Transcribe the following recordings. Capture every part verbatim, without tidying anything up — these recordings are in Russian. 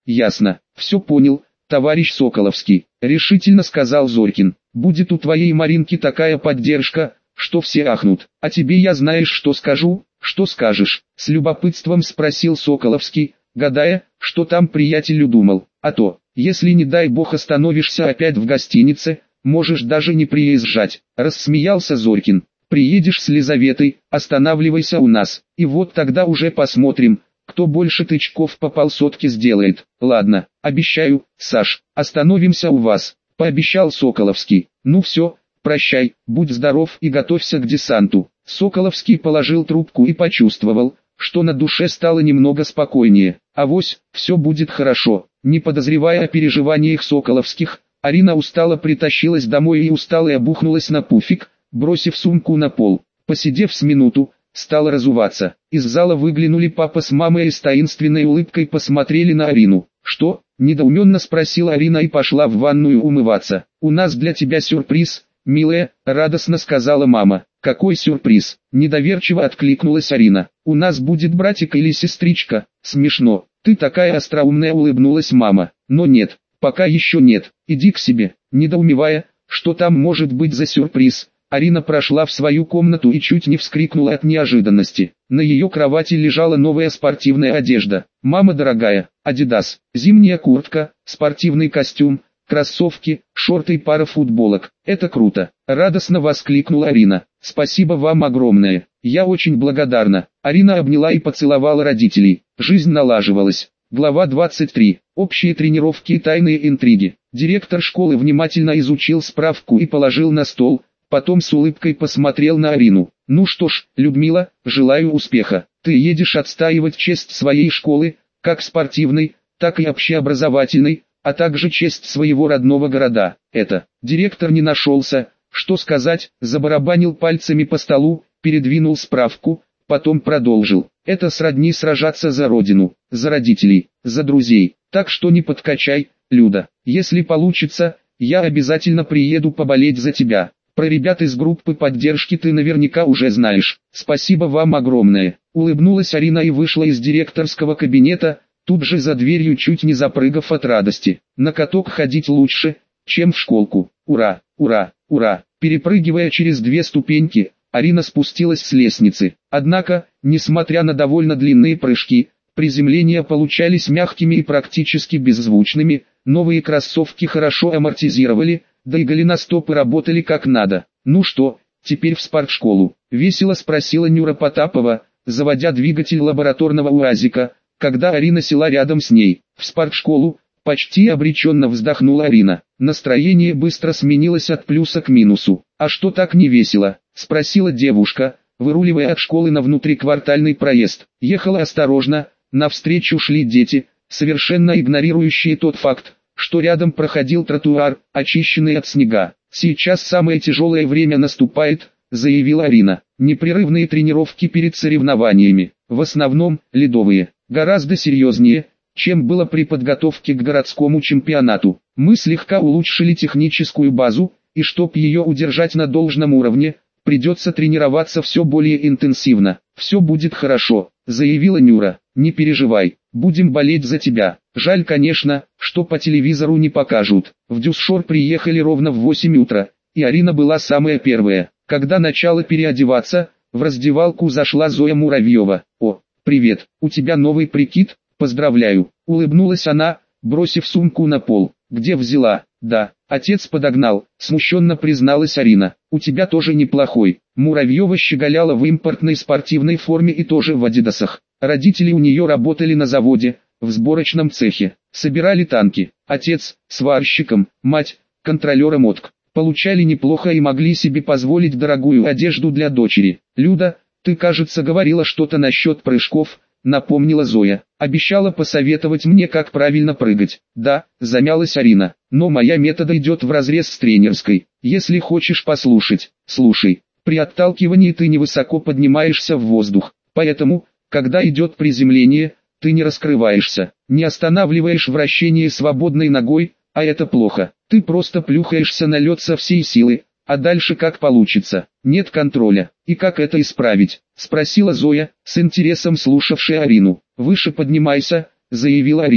ясно, все понял, товарищ Соколовский, решительно сказал Зорькин. Будет у твоей Маринки такая поддержка, что все ахнут. А тебе я знаешь что скажу? Что скажешь? С любопытством спросил Соколовский, гадая, что там приятелю думал. А то, если не дай бог остановишься опять в гостинице, можешь даже не приезжать. Рассмеялся Зорькин. Приедешь с Лизаветой, останавливайся у нас, и вот тогда уже посмотрим, кто больше тычков по полсотки сделает. Ладно, обещаю, Саш, остановимся у вас, пообещал Соколовский. Ну все, прощай, будь здоров и готовься к десанту. Соколовский положил трубку и почувствовал, что на душе стало немного спокойнее. Авось, все будет хорошо. Не подозревая о переживаниях Соколовских, Арина устало притащилась домой и устало обухнулась на пуфик, бросив сумку на пол. Посидев с минуту, стала разуваться. Из зала выглянули папа с мамой и с таинственной улыбкой посмотрели на Арину. «Что?» – недоуменно спросила Арина и пошла в ванную умываться. «У нас для тебя сюрприз, милая», – радостно сказала мама. «Какой сюрприз?» – недоверчиво откликнулась Арина. «У нас будет братик или сестричка?» «Смешно. Ты такая остроумная», – улыбнулась мама. «Но нет, пока еще нет. Иди к себе». Недоумевая, что там может быть за сюрприз, Арина прошла в свою комнату и чуть не вскрикнула от неожиданности. На ее кровати лежала новая спортивная одежда. «Мама дорогая, Адидас, зимняя куртка, спортивный костюм, кроссовки, шорты и пара футболок. Это круто!» Радостно воскликнула Арина. «Спасибо вам огромное. Я очень благодарна». Арина обняла и поцеловала родителей. Жизнь налаживалась. Глава двадцать три. Общие тренировки и тайные интриги. Директор школы внимательно изучил справку и положил на стол. Потом с улыбкой посмотрел на Арину. «Ну что ж, Людмила, желаю успеха. Ты едешь отстаивать честь своей школы, как спортивной, так и общеобразовательной, а также честь своего родного города. Это». Директор не нашелся, что сказать, забарабанил пальцами по столу, передвинул справку, потом продолжил. «Это сродни сражаться за родину, за родителей, за друзей. Так что не подкачай, Люда. Если получится, я обязательно приеду поболеть за тебя. Про ребят из группы поддержки ты наверняка уже знаешь. Спасибо вам огромное». Улыбнулась Арина и вышла из директорского кабинета, тут же за дверью чуть не запрыгав от радости. На каток ходить лучше, чем в школку. Ура, ура, ура. Перепрыгивая через две ступеньки, Арина спустилась с лестницы. Однако, несмотря на довольно длинные прыжки, приземления получались мягкими и практически беззвучными, новые кроссовки хорошо амортизировали, да и голеностопы работали как надо. «Ну что, теперь в спортшколу?» — весело спросила Нюра Потапова, заводя двигатель лабораторного УАЗика, когда Арина села рядом с ней. «В спортшколу?» — почти обреченно вздохнула Арина. Настроение быстро сменилось от плюса к минусу. «А что так не весело?» — спросила девушка, выруливая от школы на внутриквартальный проезд. Ехала осторожно, навстречу шли дети, совершенно игнорирующие тот факт, что рядом проходил тротуар, очищенный от снега. «Сейчас самое тяжелое время наступает», — заявила Арина. «Непрерывные тренировки перед соревнованиями, в основном, ледовые, гораздо серьезнее, чем было при подготовке к городскому чемпионату. Мы слегка улучшили техническую базу, и чтоб ее удержать на должном уровне, придется тренироваться все более интенсивно. Все будет хорошо», — заявила Нюра. «Не переживай, будем болеть за тебя. Жаль, конечно, что по телевизору не покажут». В Дюсшор приехали ровно в восемь утра, и Арина была самая первая. Когда начала переодеваться, в раздевалку зашла Зоя Муравьева. «О, привет, у тебя новый прикид? Поздравляю», — улыбнулась она, бросив сумку на пол. «Где взяла?» «Да, отец подогнал», — смущенно призналась Арина. «У тебя тоже неплохой». Муравьева щеголяла в импортной спортивной форме и тоже в адидасах. Родители у нее работали на заводе, в сборочном цехе, собирали танки. Отец – сварщиком, мать – контролером ОТК. Получали неплохо и могли себе позволить дорогую одежду для дочери. «Люда, ты, кажется, говорила что-то насчет прыжков», — напомнила Зоя. «Обещала посоветовать мне, как правильно прыгать». «Да», — замялась Арина, — «но моя метода идет вразрез с тренерской. Если хочешь послушать, слушай. При отталкивании ты невысоко поднимаешься в воздух, поэтому, когда идет приземление, ты не раскрываешься, не останавливаешь вращение свободной ногой, а это плохо. Ты просто плюхаешься на лед со всей силы, а дальше как получится. Нет контроля. И как это исправить?» — спросила Зоя, с интересом слушавшая Арину. «Выше поднимайся», — заявила Арина.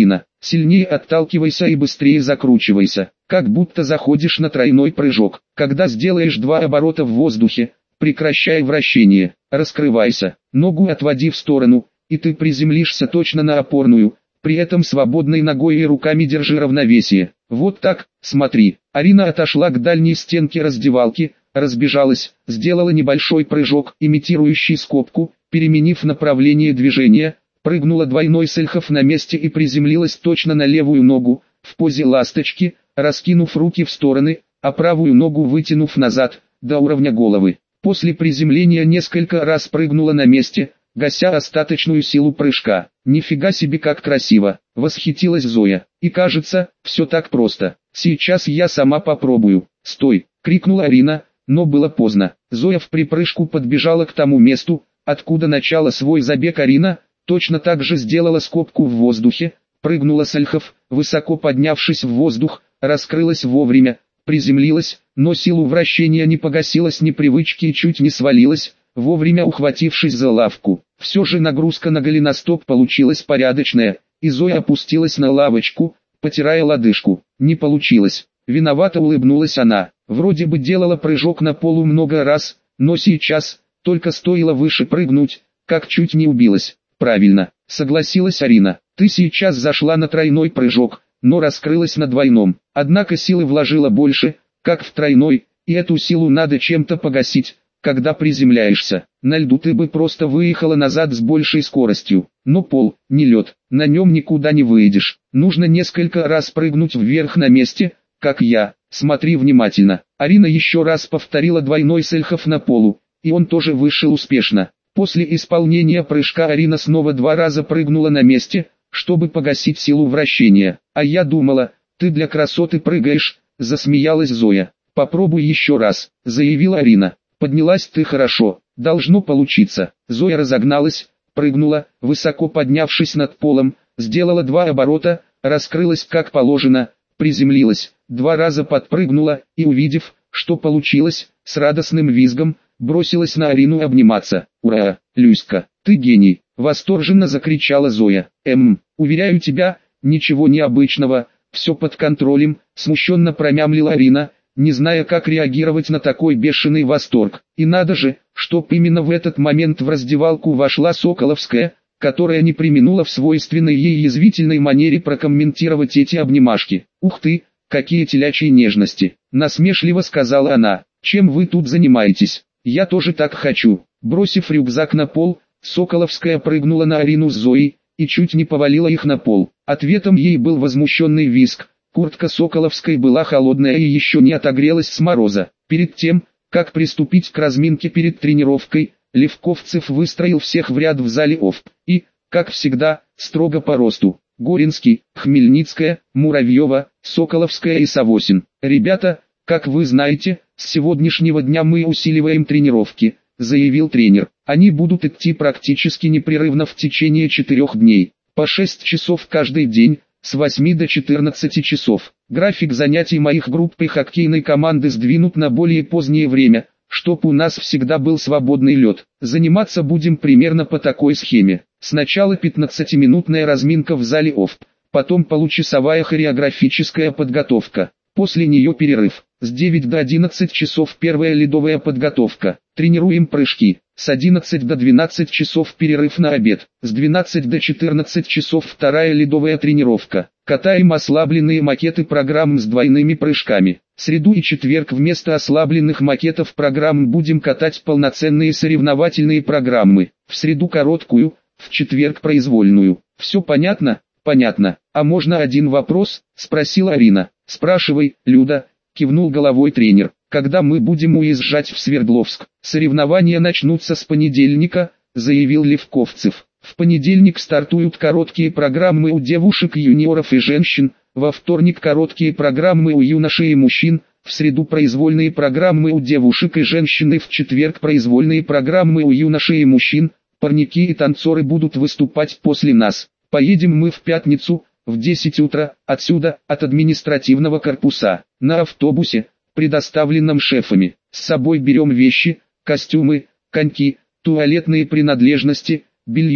Сильнее отталкивайся и быстрее закручивайся, как будто заходишь на тройной прыжок. Когда сделаешь два оборота в воздухе, прекращай вращение, раскрывайся, ногу отводи в сторону, и ты приземлишься точно на опорную, при этом свободной ногой и руками держи равновесие. Вот так, смотри. Арина отошла к дальней стенке раздевалки, разбежалась, сделала небольшой прыжок, имитирующий скобку, переменив направление движения, прыгнула двойной сельхов на месте и приземлилась точно на левую ногу, в позе ласточки, раскинув руки в стороны, а правую ногу вытянув назад, до уровня головы. После приземления несколько раз прыгнула на месте, гася остаточную силу прыжка. «Нифига себе как красиво!» — восхитилась Зоя. «И кажется, все так просто. Сейчас я сама попробую». «Стой!» — крикнула Арина, но было поздно. Зоя в припрыжку подбежала к тому месту, откуда начала свой забег Арина, точно так же сделала скобку в воздухе, прыгнула с ольхов, высоко поднявшись в воздух, раскрылась вовремя, приземлилась, но силу вращения не погасила с непривычки и чуть не свалилась, вовремя ухватившись за лавку. Все же нагрузка на голеностоп получилась порядочная, и Зоя опустилась на лавочку, потирая лодыжку. Не получилось. Виновато улыбнулась она. Вроде бы делала прыжок на полу много раз, но сейчас, только стоило выше прыгнуть, как чуть не убилась. Правильно, согласилась Арина. Ты сейчас зашла на тройной прыжок, но раскрылась на двойном. Однако силы вложила больше, как в тройной, и эту силу надо чем-то погасить, когда приземляешься. На льду ты бы просто выехала назад с большей скоростью. Но пол, не лед, на нем никуда не выйдешь. Нужно несколько раз прыгнуть вверх на месте, как я. Смотри внимательно. Арина еще раз повторила двойной сельхов на полу, и он тоже вышел успешно. После исполнения прыжка Арина снова два раза прыгнула на месте, чтобы погасить силу вращения. «А я думала, ты для красоты прыгаешь», — засмеялась Зоя. «Попробуй еще раз», — заявила Арина. «Поднялась ты хорошо, должно получиться». Зоя разогналась, прыгнула, высоко поднявшись над полом, сделала два оборота, раскрылась как положено, приземлилась, два раза подпрыгнула и, увидев, что получилось, с радостным визгом, бросилась на Арину обниматься. «Ура, Люська, ты гений!» — восторженно закричала Зоя. «Эм, уверяю тебя, ничего необычного, все под контролем», — смущенно промямлила Арина, не зная, как реагировать на такой бешеный восторг. И надо же, чтоб именно в этот момент в раздевалку вошла Соколовская, которая не преминула в свойственной ей язвительной манере прокомментировать эти обнимашки. «Ух ты, какие телячьи нежности!» — насмешливо сказала она. «Чем вы тут занимаетесь? Я тоже так хочу». Бросив рюкзак на пол, Соколовская прыгнула на Арину с Зоей и чуть не повалила их на пол. Ответом ей был возмущенный визг. Куртка Соколовской была холодная и еще не отогрелась с мороза. Перед тем, как приступить к разминке перед тренировкой, Левковцев выстроил всех в ряд в зале ОФП и, как всегда, строго по росту. Горинский, Хмельницкая, Муравьева, Соколовская и Савосин. «Ребята, как вы знаете, с сегодняшнего дня мы усиливаем тренировки», — заявил тренер. «Они будут идти практически непрерывно в течение четырех дней, по шесть часов каждый день, с восьми до четырнадцати часов. График занятий моих групп и хоккейной команды сдвинут на более позднее время, чтоб у нас всегда был свободный лед. Заниматься будем примерно по такой схеме. Сначала пятнадцатиминутная разминка в зале ОФП, потом получасовая хореографическая подготовка. После нее перерыв. С девяти до одиннадцати часов первая ледовая подготовка. Тренируем прыжки. С одиннадцати до двенадцати часов перерыв на обед. С двенадцати до четырнадцати часов вторая ледовая тренировка. Катаем ослабленные макеты программ с двойными прыжками. Среду и четверг вместо ослабленных макетов программ будем катать полноценные соревновательные программы. В среду короткую, в четверг произвольную. Все понятно? Понятно. А можно один вопрос? Спросила Арина. Спрашивай, Люда, кивнул головой тренер. Когда мы будем уезжать в Свердловск? Соревнования начнутся с понедельника, заявил Левковцев. В понедельник стартуют короткие программы у девушек, юниоров и женщин, во вторник короткие программы у юношей и мужчин, в среду произвольные программы у девушек и женщин и в четверг произвольные программы у юношей и мужчин. Парники и танцоры будут выступать после нас. Поедем мы в пятницу, в десять утра, отсюда, от административного корпуса, на автобусе, предоставленном шефами. С собой берем вещи, костюмы, коньки, туалетные принадлежности, белье,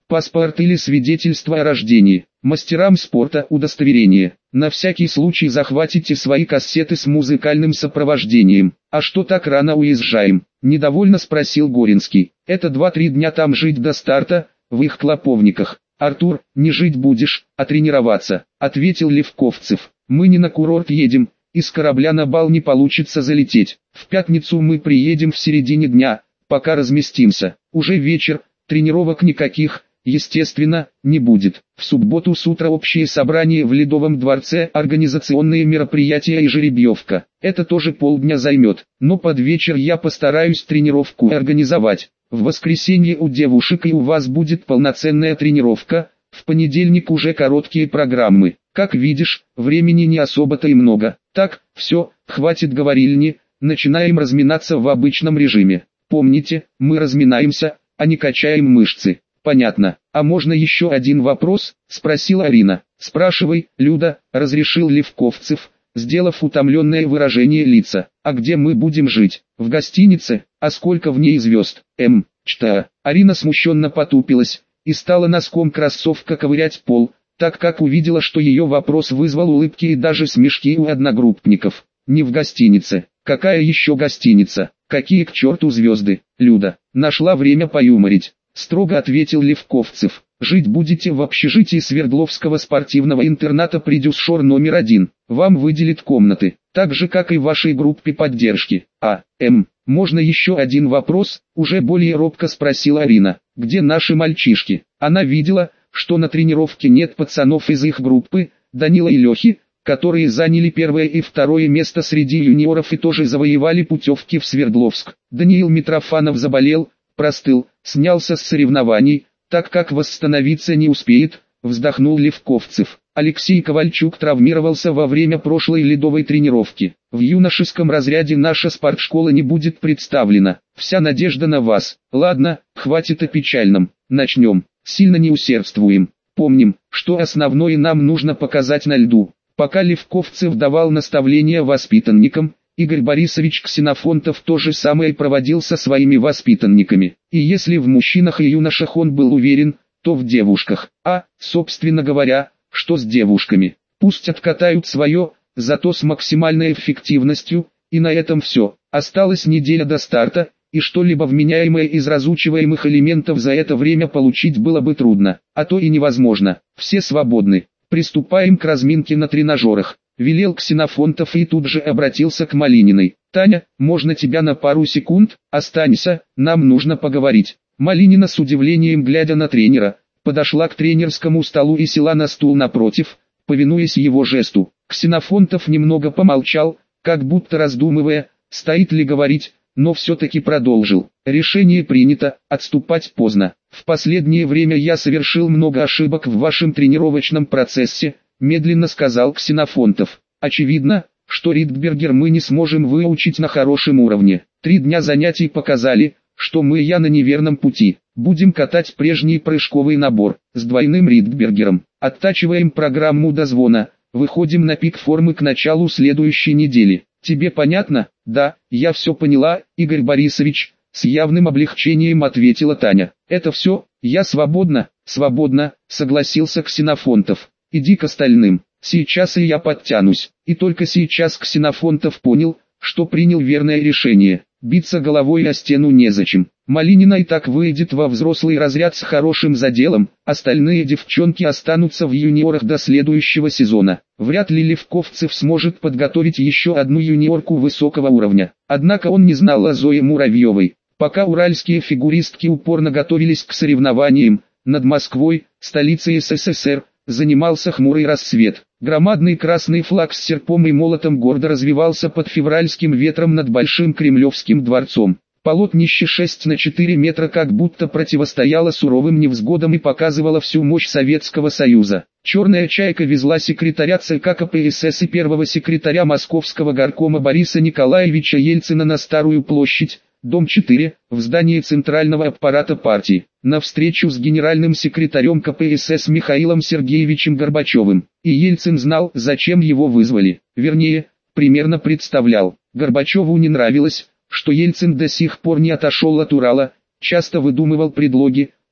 паспорт или свидетельство о рождении, мастерам спорта удостоверение. На всякий случай захватите свои кассеты с музыкальным сопровождением. А что так рано уезжаем? Недовольно спросил Горинский. Это два-три дня там жить до старта, в их клоповниках. Артур, не жить будешь, а тренироваться, ответил Левковцев. Мы не на курорт едем, из корабля на бал не получится залететь. В пятницу мы приедем в середине дня, пока разместимся. Уже вечер, тренировок никаких, естественно, не будет. В субботу с утра общее собрание в Ледовом дворце, организационные мероприятия и жеребьевка. Это тоже полдня займет, но под вечер я постараюсь тренировку организовать. В воскресенье у девушек и у вас будет полноценная тренировка, в понедельник уже короткие программы. Как видишь, времени не особо-то и много. Так, все, хватит говорильни, начинаем разминаться в обычном режиме. Помните, мы разминаемся, а не качаем мышцы. Понятно. А можно еще один вопрос? Спросила Арина. Спрашивай, Люда, разрешил Левковцев, сделав утомленное выражение лица. А где мы будем жить? В гостинице? А сколько в ней звезд? М, чта. Арина смущенно потупилась и стала носком кроссовка ковырять пол, так как увидела, что ее вопрос вызвал улыбки и даже смешки у одногруппников. Не в гостинице. Какая еще гостиница? Какие к черту звезды? Люда, нашла время поюморить. Строго ответил Левковцев. Жить будете в общежитии Свердловского спортивного интерната «Придюсшор номер один». Вам выделят комнаты, так же как и вашей группе поддержки. А, М, можно еще один вопрос? Уже более робко спросила Арина. Где наши мальчишки? Она видела, что на тренировке нет пацанов из их группы, Данила и Лехи, которые заняли первое и второе место среди юниоров и тоже завоевали путевки в Свердловск. Даниил Митрофанов заболел, простыл, снялся с соревнований, так как восстановиться не успеет, вздохнул Левковцев. Алексей Ковальчук травмировался во время прошлой ледовой тренировки. В юношеском разряде наша спортшкола не будет представлена. Вся надежда на вас. Ладно, хватит о печальном. Начнем. Сильно не усердствуем. Помним, что основное нам нужно показать на льду. Пока Левковцев давал наставления воспитанникам, Игорь Борисович Ксенофонтов то же самое проводил со своими воспитанниками. И если в мужчинах и юношах он был уверен, то в девушках. А, собственно говоря, что с девушками? Пусть откатают свое, зато с максимальной эффективностью, и на этом все. Осталась неделя до старта, и что-либо вменяемое из разучиваемых элементов за это время получить было бы трудно, а то и невозможно. Все свободны. Приступаем к разминке на тренажерах, велел Ксенофонтов и тут же обратился к Малининой. Таня, можно тебя на пару секунд? Останься, нам нужно поговорить. Малинина с удивлением глядя на тренера, подошла к тренерскому столу и села на стул напротив, повинуясь его жесту. Ксенофонтов немного помолчал, как будто раздумывая, стоит ли говорить, но все-таки продолжил. Решение принято, отступать поздно. В последнее время я совершил много ошибок в вашем тренировочном процессе, медленно сказал Ксенофонтов. Очевидно, что Ридбергер мы не сможем выучить на хорошем уровне. Три дня занятий показали, что мы я на неверном пути. Будем катать прежний прыжковый набор, с двойным Ридбергером. Оттачиваем программу до звона, выходим на пик формы к началу следующей недели. Тебе понятно? Да, я все поняла, Игорь Борисович, с явным облегчением ответила Таня. Это все, я свободна, свободна, согласился Ксенофонтов. Иди к остальным, сейчас и я подтянусь. И только сейчас Ксенофонтов понял, что принял верное решение. Биться головой о стену незачем. Малинина и так выйдет во взрослый разряд с хорошим заделом, остальные девчонки останутся в юниорах до следующего сезона. Вряд ли Левковцев сможет подготовить еще одну юниорку высокого уровня. Однако он не знал о Зое Муравьевой. Пока уральские фигуристки упорно готовились к соревнованиям, над Москвой, столицей СССР, занимался хмурый рассвет. Громадный красный флаг с серпом и молотом гордо развивался под февральским ветром над Большим Кремлевским дворцом. Полотнище шесть на четыре метра как будто противостояло суровым невзгодам и показывало всю мощь Советского Союза. Черная чайка везла секретаря ЦК КПСС и первого секретаря Московского горкома Бориса Николаевича Ельцина на Старую площадь, дом четыре, в здании Центрального аппарата партии, на встречу с генеральным секретарем КПСС Михаилом Сергеевичем Горбачевым. И Ельцин знал, зачем его вызвали. Вернее, примерно представлял. Горбачеву не нравилось, что Ельцин до сих пор не отошел от Урала, часто выдумывал предлоги,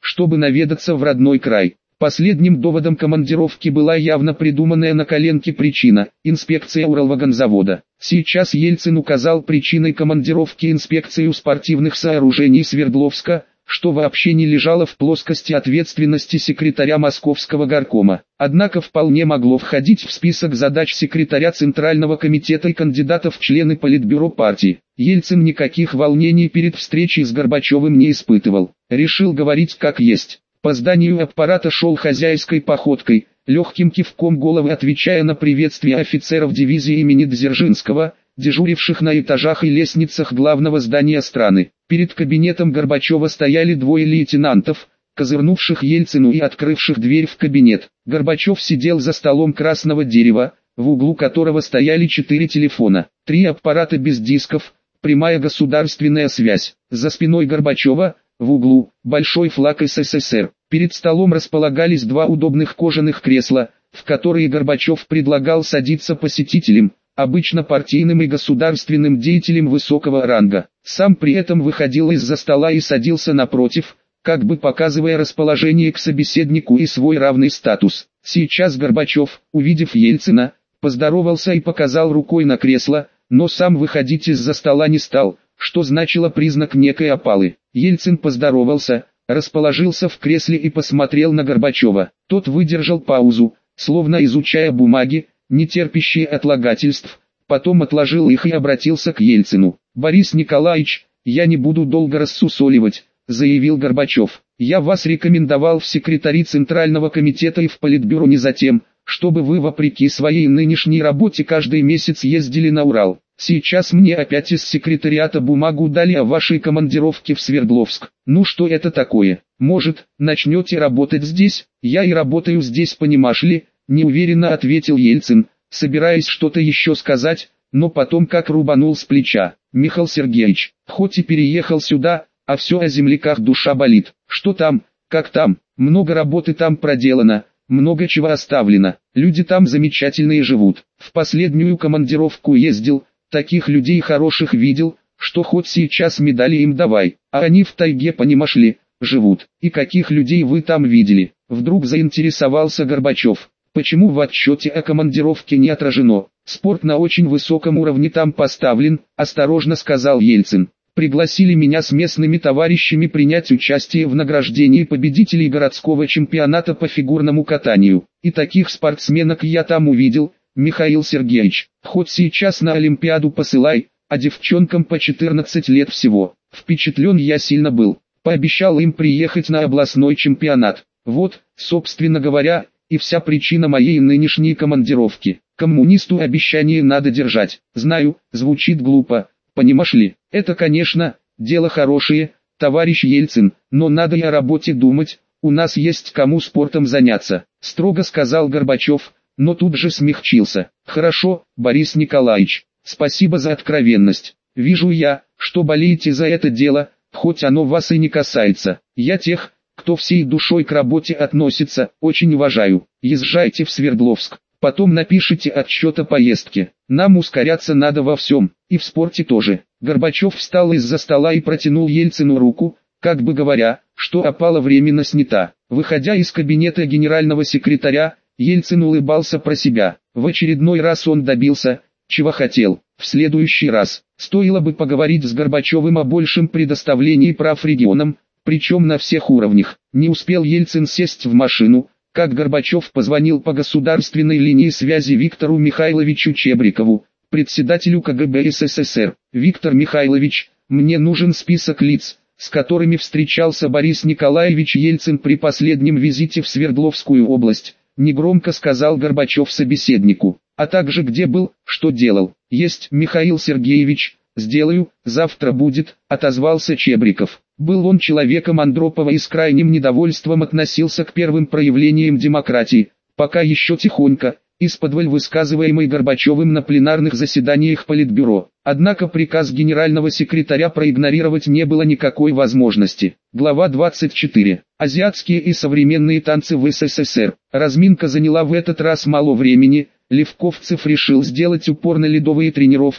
чтобы наведаться в родной край. Последним доводом командировки была явно придуманная на коленке причина – инспекция Уралвагонзавода. Сейчас Ельцин указал причиной командировки инспекцию спортивных сооружений Свердловска, что вообще не лежало в плоскости ответственности секретаря Московского горкома. Однако вполне могло входить в список задач секретаря Центрального комитета и кандидатов в члены Политбюро партии. Ельцин никаких волнений перед встречей с Горбачевым не испытывал. Решил говорить как есть. По зданию аппарата шел хозяйской походкой, легким кивком головы отвечая на приветствие офицеров дивизии имени Дзержинского, дежуривших на этажах и лестницах главного здания страны. Перед кабинетом Горбачева стояли двое лейтенантов, козырнувших Ельцину и открывших дверь в кабинет. Горбачев сидел за столом красного дерева, в углу которого стояли четыре телефона, три аппарата без дисков, прямая государственная связь. За спиной Горбачева, в углу, большой флаг СССР. Перед столом располагались два удобных кожаных кресла, в которые Горбачев предлагал садиться посетителям, обычно партийным и государственным деятелям высокого ранга. Сам при этом выходил из-за стола и садился напротив, как бы показывая расположение к собеседнику и свой равный статус. Сейчас Горбачев, увидев Ельцина, поздоровался и показал рукой на кресло, но сам выходить из-за стола не стал, что значило признак некой опалы. Ельцин поздоровался, расположился в кресле и посмотрел на Горбачева. Тот выдержал паузу, словно изучая бумаги, не терпящие отлагательств, потом отложил их и обратился к Ельцину. «Борис Николаевич, я не буду долго рассусоливать», — заявил Горбачев. «Я вас рекомендовал в секретари Центрального комитета и в Политбюро не за тем, чтобы вы вопреки своей нынешней работе каждый месяц ездили на Урал. Сейчас мне опять из секретариата бумагу дали о вашей командировке в Свердловск. Ну что это такое? Может, начнете работать здесь?» «Я и работаю здесь, понимаешь ли», — неуверенно ответил Ельцин, собираясь что-то еще сказать, но потом как рубанул с плеча. «Михаил Сергеевич, хоть и переехал сюда, а все о земляках душа болит. Что там, как там, много работы там проделано, много чего оставлено, люди там замечательные живут. В последнюю командировку ездил, таких людей хороших видел, что хоть сейчас медали им давай, а они в тайге, понимаешь ли, живут. И каких людей вы там видели?» Вдруг заинтересовался Горбачев. «Почему в отчете о командировке не отражено? Спорт на очень высоком уровне там поставлен», — осторожно сказал Ельцин. «Пригласили меня с местными товарищами принять участие в награждении победителей городского чемпионата по фигурному катанию. И таких спортсменок я там увидел, Михаил Сергеевич. Хоть сейчас на Олимпиаду посылай, а девчонкам по четырнадцать лет всего. Впечатлен я сильно был. Пообещал им приехать на областной чемпионат. Вот, собственно говоря, и вся причина моей нынешней командировки. Коммунисту обещание надо держать. Знаю, звучит глупо, понимаешь ли. Это, конечно, дело хорошее, товарищ Ельцин, но надо и о работе думать, у нас есть кому спортом заняться», — строго сказал Горбачев, но тут же смягчился. «Хорошо, Борис Николаевич, спасибо за откровенность. Вижу я, что болеете за это дело, хоть оно вас и не касается. Я тех, кто всей душой к работе относится, очень уважаю. Езжайте в Свердловск, потом напишите отчет о поездке. Нам ускоряться надо во всем, и в спорте тоже». Горбачев встал из-за стола и протянул Ельцину руку, как бы говоря, что опала временно снята. Выходя из кабинета генерального секретаря, Ельцин улыбался про себя. В очередной раз он добился, чего хотел. В следующий раз, стоило бы поговорить с Горбачевым о большем предоставлении прав регионам, причем на всех уровнях. Не успел Ельцин сесть в машину, как Горбачев позвонил по государственной линии связи Виктору Михайловичу Чебрикову, председателю КГБ СССР. «Виктор Михайлович, мне нужен список лиц, с которыми встречался Борис Николаевич Ельцин при последнем визите в Свердловскую область», негромко сказал Горбачев собеседнику. «А также где был, что делал». «Есть, Михаил Сергеевич, сделаю, завтра будет», отозвался Чебриков. Был он человеком Андропова и с крайним недовольством относился к первым проявлениям демократии, пока еще тихонько, исподволь высказываемый Горбачевым на пленарных заседаниях Политбюро. Однако приказ генерального секретаря проигнорировать не было никакой возможности. Глава двадцать четыре. Азиатские и современные танцы в СССР. Разминка заняла в этот раз мало времени. Левковцев решил сделать упор на ледовые тренировки,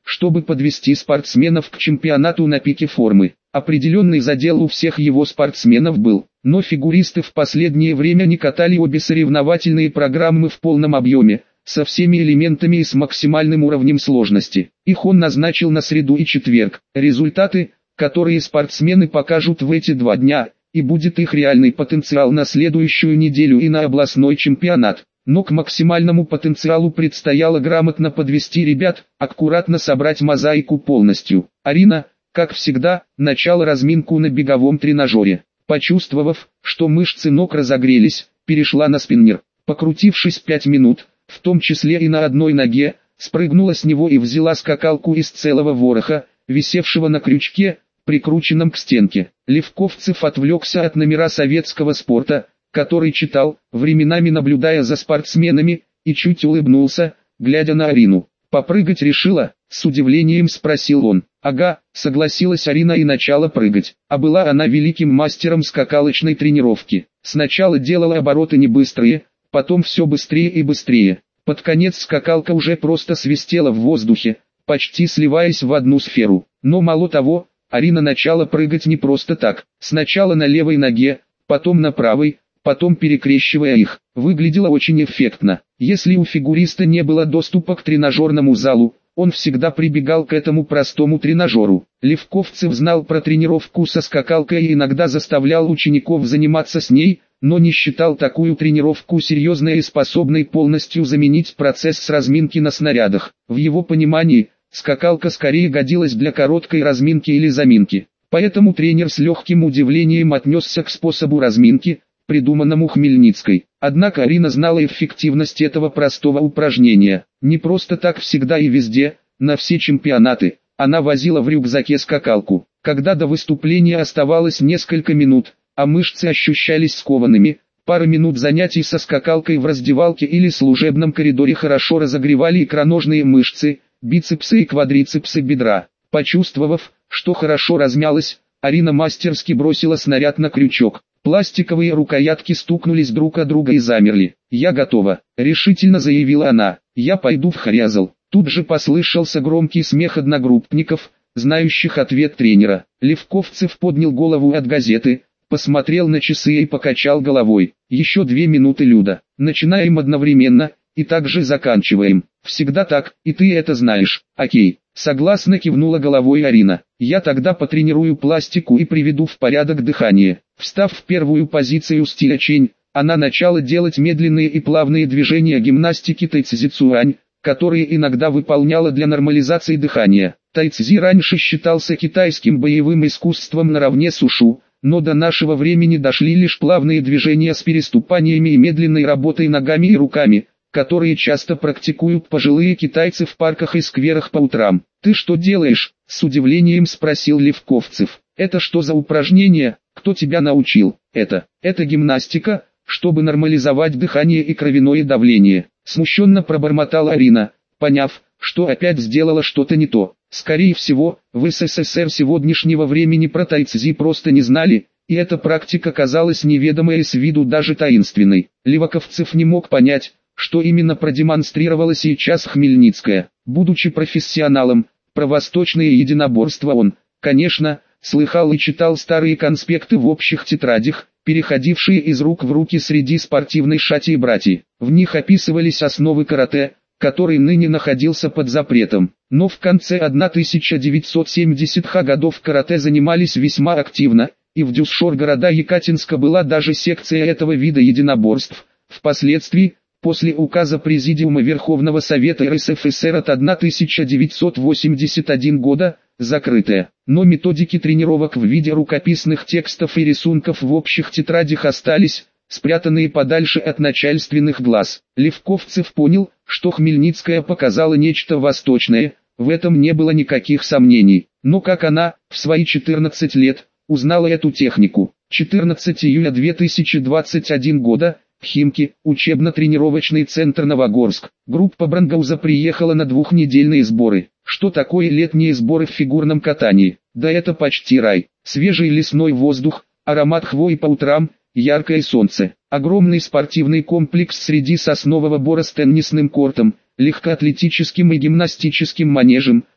чтобы подвести спортсменов к чемпионату на пике формы. Определенный задел у всех его спортсменов был, но фигуристы в последнее время не катали обе соревновательные программы в полном объеме, со всеми элементами и с максимальным уровнем сложности. Их он назначил на среду и четверг. Результаты, которые спортсмены покажут в эти два дня, и будет их реальный потенциал на следующую неделю и на областной чемпионат. Но к максимальному потенциалу предстояло грамотно подвести ребят, аккуратно собрать мозаику полностью. Арина, как всегда, начала разминку на беговом тренажере. Почувствовав, что мышцы ног разогрелись, перешла на спиннер. Покрутившись пять минут, в том числе и на одной ноге, спрыгнула с него и взяла скакалку из целого вороха, висевшего на крючке, прикрученном к стенке. Левковцев отвлекся от номера советского спорта, который читал, временами наблюдая за спортсменами, и чуть улыбнулся, глядя на Арину. «Попрыгать решила?» — с удивлением спросил он. «Ага», — согласилась Арина и начала прыгать. А была она великим мастером скакалочной тренировки. Сначала делала обороты не быстрые, потом все быстрее и быстрее. Под конец скакалка уже просто свистела в воздухе, почти сливаясь в одну сферу. Но мало того, Арина начала прыгать не просто так. Сначала на левой ноге, потом на правой, потом перекрещивая их. Выглядело очень эффектно. Если у фигуриста не было доступа к тренажерному залу, он всегда прибегал к этому простому тренажеру. Левковцев знал про тренировку со скакалкой и иногда заставлял учеников заниматься с ней, но не считал такую тренировку серьезной и способной полностью заменить процесс с разминки на снарядах. В его понимании, скакалка скорее годилась для короткой разминки или заминки. Поэтому тренер с легким удивлением отнесся к способу разминки, придуманному Хмельницкой. Однако Арина знала эффективность этого простого упражнения. Не просто так всегда и везде, на все чемпионаты, она возила в рюкзаке скакалку. Когда до выступления оставалось несколько минут, а мышцы ощущались скованными, пара минут занятий со скакалкой в раздевалке или служебном коридоре хорошо разогревали икроножные мышцы, бицепсы и квадрицепсы бедра. Почувствовав, что хорошо размялась, Арина мастерски бросила снаряд на крючок. Пластиковые рукоятки стукнулись друг о друга и замерли. «Я готова», — решительно заявила она. «Я пойду в Хорязл». Тут же послышался громкий смех одногруппников, знающих ответ тренера. Левковцев поднял голову от газеты, посмотрел на часы и покачал головой. «Еще две минуты, Люда. Начинаем одновременно, и также заканчиваем. Всегда так, и ты это знаешь». «Окей», — согласно кивнула головой Арина. «Я тогда потренирую пластику и приведу в порядок дыхание». Встав в первую позицию стиля чень, она начала делать медленные и плавные движения гимнастики тайцзи-цюань, которые иногда выполняла для нормализации дыхания. Тайцзи раньше считался китайским боевым искусством наравне с ушу, но до нашего времени дошли лишь плавные движения с переступаниями и медленной работой ногами и руками, которые часто практикуют пожилые китайцы в парках и скверах по утрам. «Ты что делаешь?» — с удивлением спросил Левковцев. «Это что за упражнение? Кто тебя научил?» «Это, это гимнастика, чтобы нормализовать дыхание и кровяное давление», — смущенно пробормотала Арина, поняв, что опять сделала что-то не то. Скорее всего, в СССР сегодняшнего времени про тайцзи просто не знали, и эта практика казалась неведомой и с виду даже таинственной. Левковцев не мог понять, что именно продемонстрировала сейчас Хмельницкая. Будучи профессионалом, про восточные единоборства он, конечно, слыхал и читал старые конспекты в общих тетрадях, переходившие из рук в руки среди спортивной шати и братьи. В них описывались основы карате, который ныне находился под запретом. Но в конце тысяча девятьсот семидесятых годов карате занимались весьма активно, и в Дюсшор-города Екатинска была даже секция этого вида единоборств. Впоследствии, после указа Президиума Верховного Совета эр эс эф эс эр от тысяча девятьсот восемьдесят первого года, закрытая. Но методики тренировок в виде рукописных текстов и рисунков в общих тетрадях остались, спрятанные подальше от начальственных глаз. Левковцев понял, что Хмельницкая показала нечто восточное, в этом не было никаких сомнений. Но как она, в свои четырнадцать лет, узнала эту технику? четырнадцатого июля две тысячи двадцать первого года, Химки, учебно-тренировочный центр Новогорск. Группа Брангауза приехала на двухнедельные сборы. Что такое летние сборы в фигурном катании? Да это почти рай. Свежий лесной воздух, аромат хвои по утрам, яркое солнце. Огромный спортивный комплекс среди соснового бора с теннисным кортом, легкоатлетическим и гимнастическим манежем,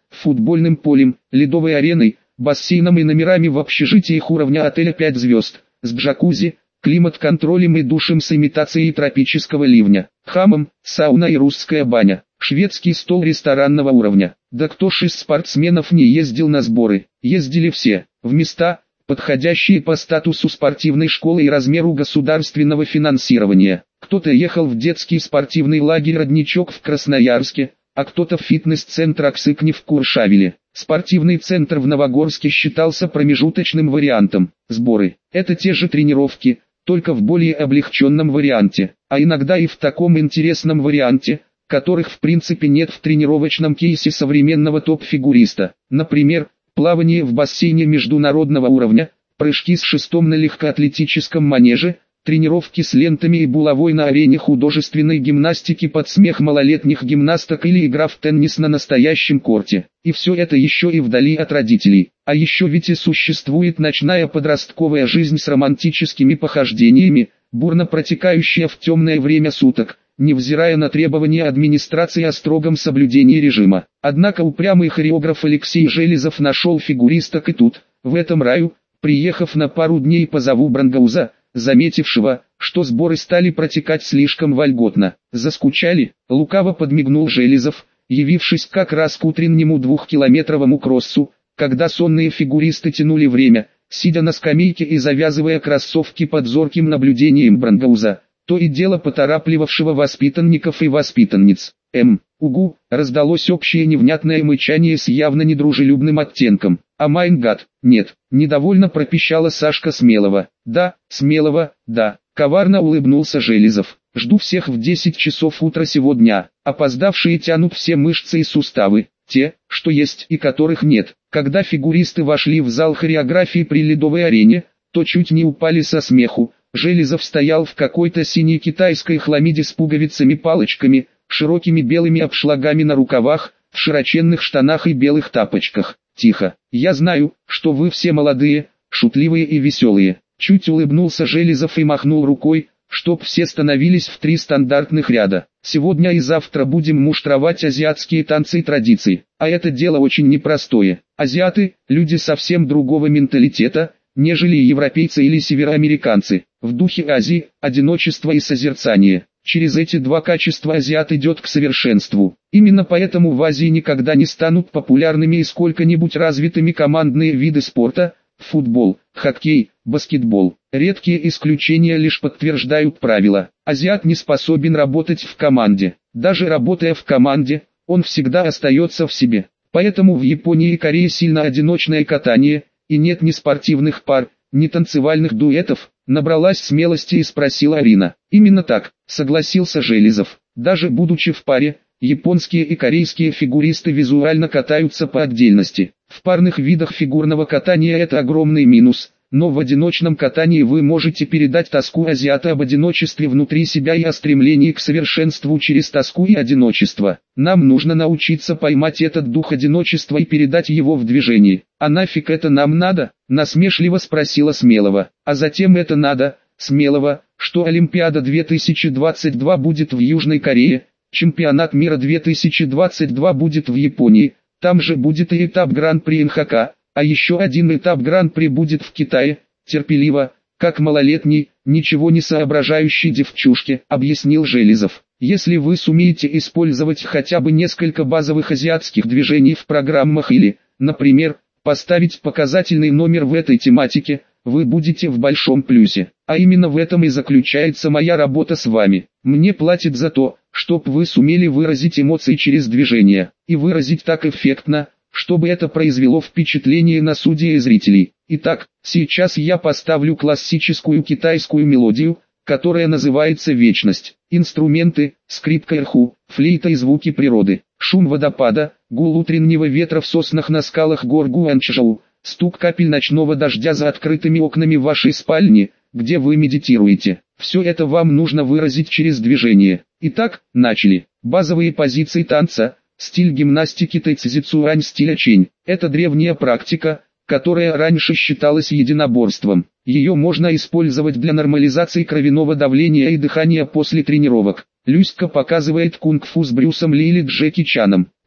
футбольным полем, ледовой ареной, бассейном и номерами в общежитиях уровня отеля пять звезд, с джакузи, климат-контролем и душем с имитацией тропического ливня, хаммом, сауна и русская баня, шведский стол ресторанного уровня. Да кто ж из спортсменов не ездил на сборы? Ездили все, в места, подходящие по статусу спортивной школы и размеру государственного финансирования. Кто-то ехал в детский спортивный лагерь «Родничок» в Красноярске, а кто-то в фитнес-центр «Аксыкни» в Куршавеле. Спортивный центр в Новогорске считался промежуточным вариантом. Сборы – это те же тренировки, только в более облегченном варианте, а иногда и в таком интересном варианте, которых в принципе нет в тренировочном кейсе современного топ-фигуриста. Например, плавание в бассейне международного уровня, прыжки с шестом на легкоатлетическом манеже, тренировки с лентами и булавой на арене художественной гимнастики под смех малолетних гимнасток или игра в теннис на настоящем корте. И все это еще и вдали от родителей. А еще ведь и существует ночная подростковая жизнь с романтическими похождениями, бурно протекающая в темное время суток, невзирая на требования администрации о строгом соблюдении режима. Однако упрямый хореограф Алексей Железов нашел фигуристок и тут, в этом раю, приехав на пару дней по зову Брангауза, заметившего, что сборы стали протекать слишком вольготно. Заскучали? Лукаво подмигнул Железов, явившись как раз к утреннему двухкилометровому кроссу, когда сонные фигуристы тянули время, сидя на скамейке и завязывая кроссовки под зорким наблюдением Брангауза, то и дело поторапливавшего воспитанников и воспитанниц. «Эм, угу», раздалось общее невнятное мычание с явно недружелюбным оттенком. «А майн гад, нет», недовольно пропищала Сашка Смелова. «Да, Смелова, да», коварно улыбнулся Железов. «Жду всех в десять часов утра сегодня. Опоздавшие тянут все мышцы и суставы, те, что есть и которых нет». Когда фигуристы вошли в зал хореографии при ледовой арене, то чуть не упали со смеху. Железов стоял в какой-то синей китайской хламиде с пуговицами-палочками, широкими белыми обшлагами на рукавах, в широченных штанах и белых тапочках. «Тихо, я знаю, что вы все молодые, шутливые и веселые». Чуть улыбнулся Железов и махнул рукой, чтоб все становились в три стандартных ряда. «Сегодня и завтра будем муштровать азиатские танцы и традиции, а это дело очень непростое. Азиаты – люди совсем другого менталитета, нежели европейцы или североамериканцы. В духе Азии – одиночество и созерцание. Через эти два качества азиат идет к совершенству. Именно поэтому в Азии никогда не станут популярными и сколько-нибудь развитыми командные виды спорта – футбол, хоккей, баскетбол. Редкие исключения лишь подтверждают правило. Азиат не способен работать в команде. Даже работая в команде, он всегда остается в себе. Поэтому в Японии и Корее сильно одиночное катание, и нет ни спортивных пар, ни танцевальных дуэтов. Набралась смелости и спросила Арина. «Именно так», согласился Железов. «Даже будучи в паре, японские и корейские фигуристы визуально катаются по отдельности. В парных видах фигурного катания это огромный минус, но в одиночном катании вы можете передать тоску азиата об одиночестве внутри себя и о стремлении к совершенству через тоску и одиночество. Нам нужно научиться поймать этот дух одиночества и передать его в движении. А нафиг это нам надо?» Насмешливо спросила Смелова. «А затем это надо, Смелова, что Олимпиада две тысячи двадцать два будет в Южной Корее, чемпионат мира две тысячи двадцать два будет в Японии, там же будет и этап Гран-при эн ха ка, а еще один этап Гран-при будет в Китае», терпеливо, как малолетний, ничего не соображающий девчушке, объяснил Железов. «Если вы сумеете использовать хотя бы несколько базовых азиатских движений в программах или, например, поставить показательный номер в этой тематике, вы будете в большом плюсе. А именно в этом и заключается моя работа с вами. Мне платят за то, чтоб вы сумели выразить эмоции через движение, и выразить так эффектно, чтобы это произвело впечатление на судей и зрителей. Итак, сейчас я поставлю классическую китайскую мелодию, которая называется «Вечность». Инструменты: скрипка эрху, флейта и звуки природы, шум водопада, гул утреннего ветра в соснах на скалах гор Гуанчжоу, стук капель ночного дождя за открытыми окнами вашей спальни, где вы медитируете. Все это вам нужно выразить через движение. Итак, начали. Базовые позиции танца, стиль гимнастики тайцзицуань, стиль чень. Это древняя практика, которая раньше считалась единоборством. Ее можно использовать для нормализации кровяного давления и дыхания после тренировок. Люська показывает кунг-фу с Брюсом Ли или Джеки Чаном.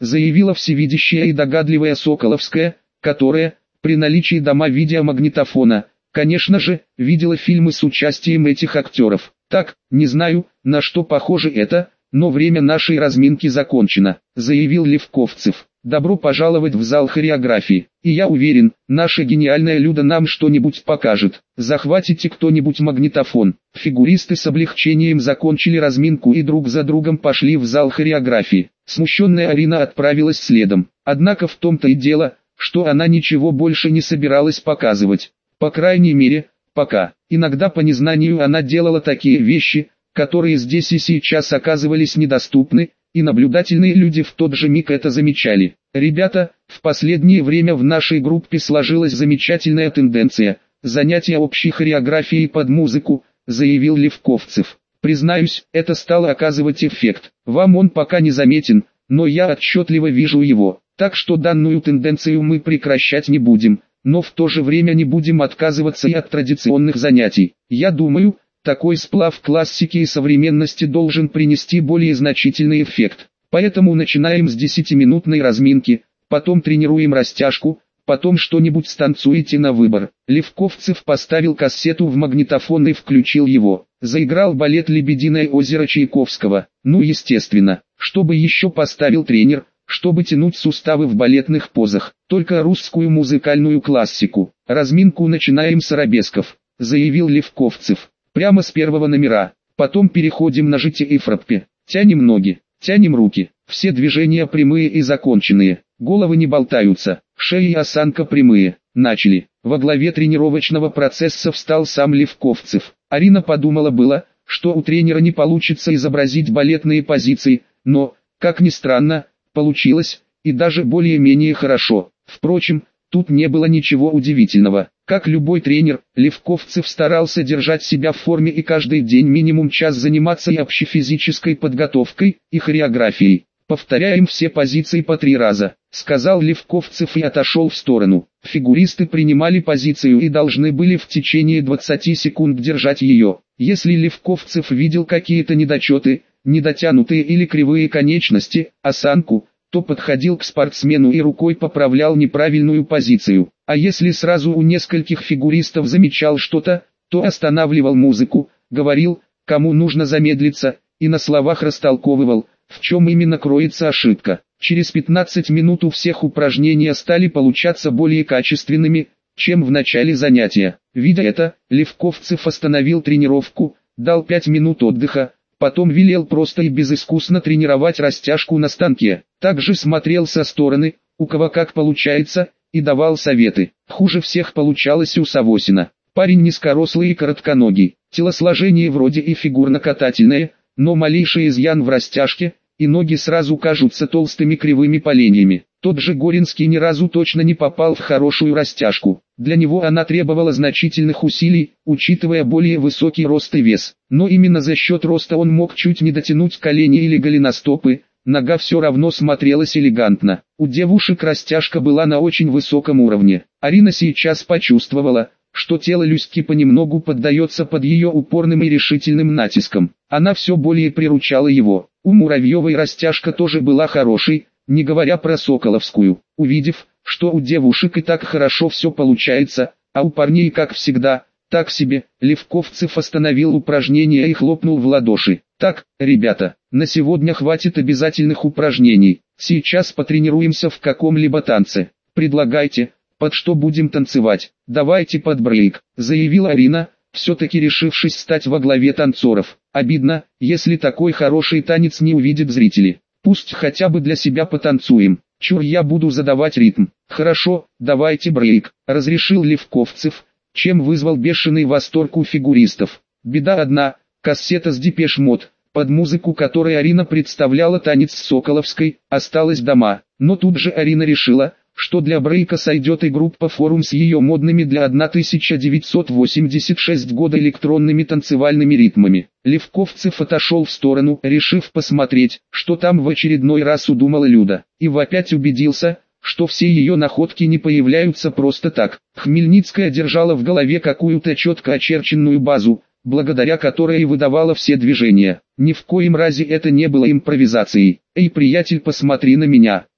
заявила всевидящая и догадливая Соколовская, которая, при наличии дома видеомагнитофона, конечно же, видела фильмы с участием этих актеров. Так, не знаю, на что похоже это, но время нашей разминки закончено, заявил Левковцев. Добро пожаловать в зал хореографии, и я уверен, наша гениальная Люда нам что-нибудь покажет. Захватите кто-нибудь магнитофон. Фигуристы с облегчением закончили разминку и друг за другом пошли в зал хореографии. Смущенная Арина отправилась следом. Однако в том-то и дело, что она ничего больше не собиралась показывать. По крайней мере, пока. Иногда по незнанию она делала такие вещи, которые здесь и сейчас оказывались недоступны, и наблюдательные люди в тот же миг это замечали. Ребята, в последнее время в нашей группе сложилась замечательная тенденция – занятия общей хореографией под музыку, заявил Левковцев. Признаюсь, это стало оказывать эффект. Вам он пока не заметен, но я отчетливо вижу его. Так что данную тенденцию мы прекращать не будем, но в то же время не будем отказываться и от традиционных занятий. Я думаю, такой сплав классики и современности должен принести более значительный эффект. Поэтому начинаем с десятиминутной разминки, потом тренируем растяжку, потом что-нибудь станцуете на выбор. Левковцев поставил кассету в магнитофон и включил его. Заиграл балет «Лебединое озеро» Чайковского. Ну естественно, чтобы еще поставил тренер, чтобы тянуть суставы в балетных позах. Только русскую музыкальную классику. Разминку начинаем с арабесков, заявил Левковцев. Прямо с первого номера. Потом переходим на жите и фраппе. Тянем ноги, тянем руки. Все движения прямые и законченные. Головы не болтаются. Шея и осанка прямые. Начали. Во главе тренировочного процесса встал сам Левковцев. Арина подумала было, что у тренера не получится изобразить балетные позиции, но, как ни странно, получилось, и даже более-менее хорошо. Впрочем, тут не было ничего удивительного. Как любой тренер, Левковцев старался держать себя в форме и каждый день минимум час заниматься и общефизической подготовкой, и хореографией. «Повторяем все позиции по три раза», — сказал Левковцев и отошел в сторону. Фигуристы принимали позицию и должны были в течение двадцати секунд держать ее. Если Левковцев видел какие-то недочеты, недотянутые или кривые конечности, осанку, то подходил к спортсмену и рукой поправлял неправильную позицию. А если сразу у нескольких фигуристов замечал что-то, то останавливал музыку, говорил, кому нужно замедлиться, и на словах растолковывал, в чем именно кроется ошибка. Через пятнадцать минут у всех упражнения стали получаться более качественными, чем в начале занятия. Видя это, Левковцев остановил тренировку, дал пять минут отдыха, потом велел просто и безыскусно тренировать растяжку на станке. Также смотрел со стороны, у кого как получается, и давал советы. Хуже всех получалось у Савосина. Парень низкорослый и коротконогий, телосложение вроде и фигурно-катательное, но малейший изъян в растяжке, и ноги сразу кажутся толстыми кривыми поленьями. Тот же Горинский ни разу точно не попал в хорошую растяжку. Для него она требовала значительных усилий, учитывая более высокий рост и вес. Но именно за счет роста он мог чуть не дотянуть колени или голеностопы, нога все равно смотрелась элегантно. У девушек растяжка была на очень высоком уровне. Арина сейчас почувствовала, что тело Люськи понемногу поддается под ее упорным и решительным натиском. Она все более приручала его. У Муравьевой растяжка тоже была хорошей, не говоря про Соколовскую. Увидев, что у девушек и так хорошо все получается, а у парней как всегда, так себе, Левковцев остановил упражнение и хлопнул в ладоши. Так, ребята, на сегодня хватит обязательных упражнений. Сейчас потренируемся в каком-либо танце. Предлагайте, под что будем танцевать. Давайте под брейк, заявила Арина, все-таки решившись стать во главе танцоров. Обидно, если такой хороший танец не увидят зрители. Пусть хотя бы для себя потанцуем. Чур, я буду задавать ритм. Хорошо, давайте брейк, разрешил Левковцев, чем вызвал бешеный восторг у фигуристов. Беда одна, кассета с Депеш Мод, под музыку которой Арина представляла танец с Соколовской, осталась дома. Но тут же Арина решила, что для брейка сойдет и группа «Форум» с ее модными для тысяча девятьсот восемьдесят шестого года электронными танцевальными ритмами. Левковцев отошел в сторону, решив посмотреть, что там в очередной раз удумала Люда, и опять убедился, что все ее находки не появляются просто так. Хмельницкая держала в голове какую-то четко очерченную базу, благодаря которой и выдавала все движения. Ни в коем разе это не было импровизацией. «Эй, приятель, посмотри на меня»,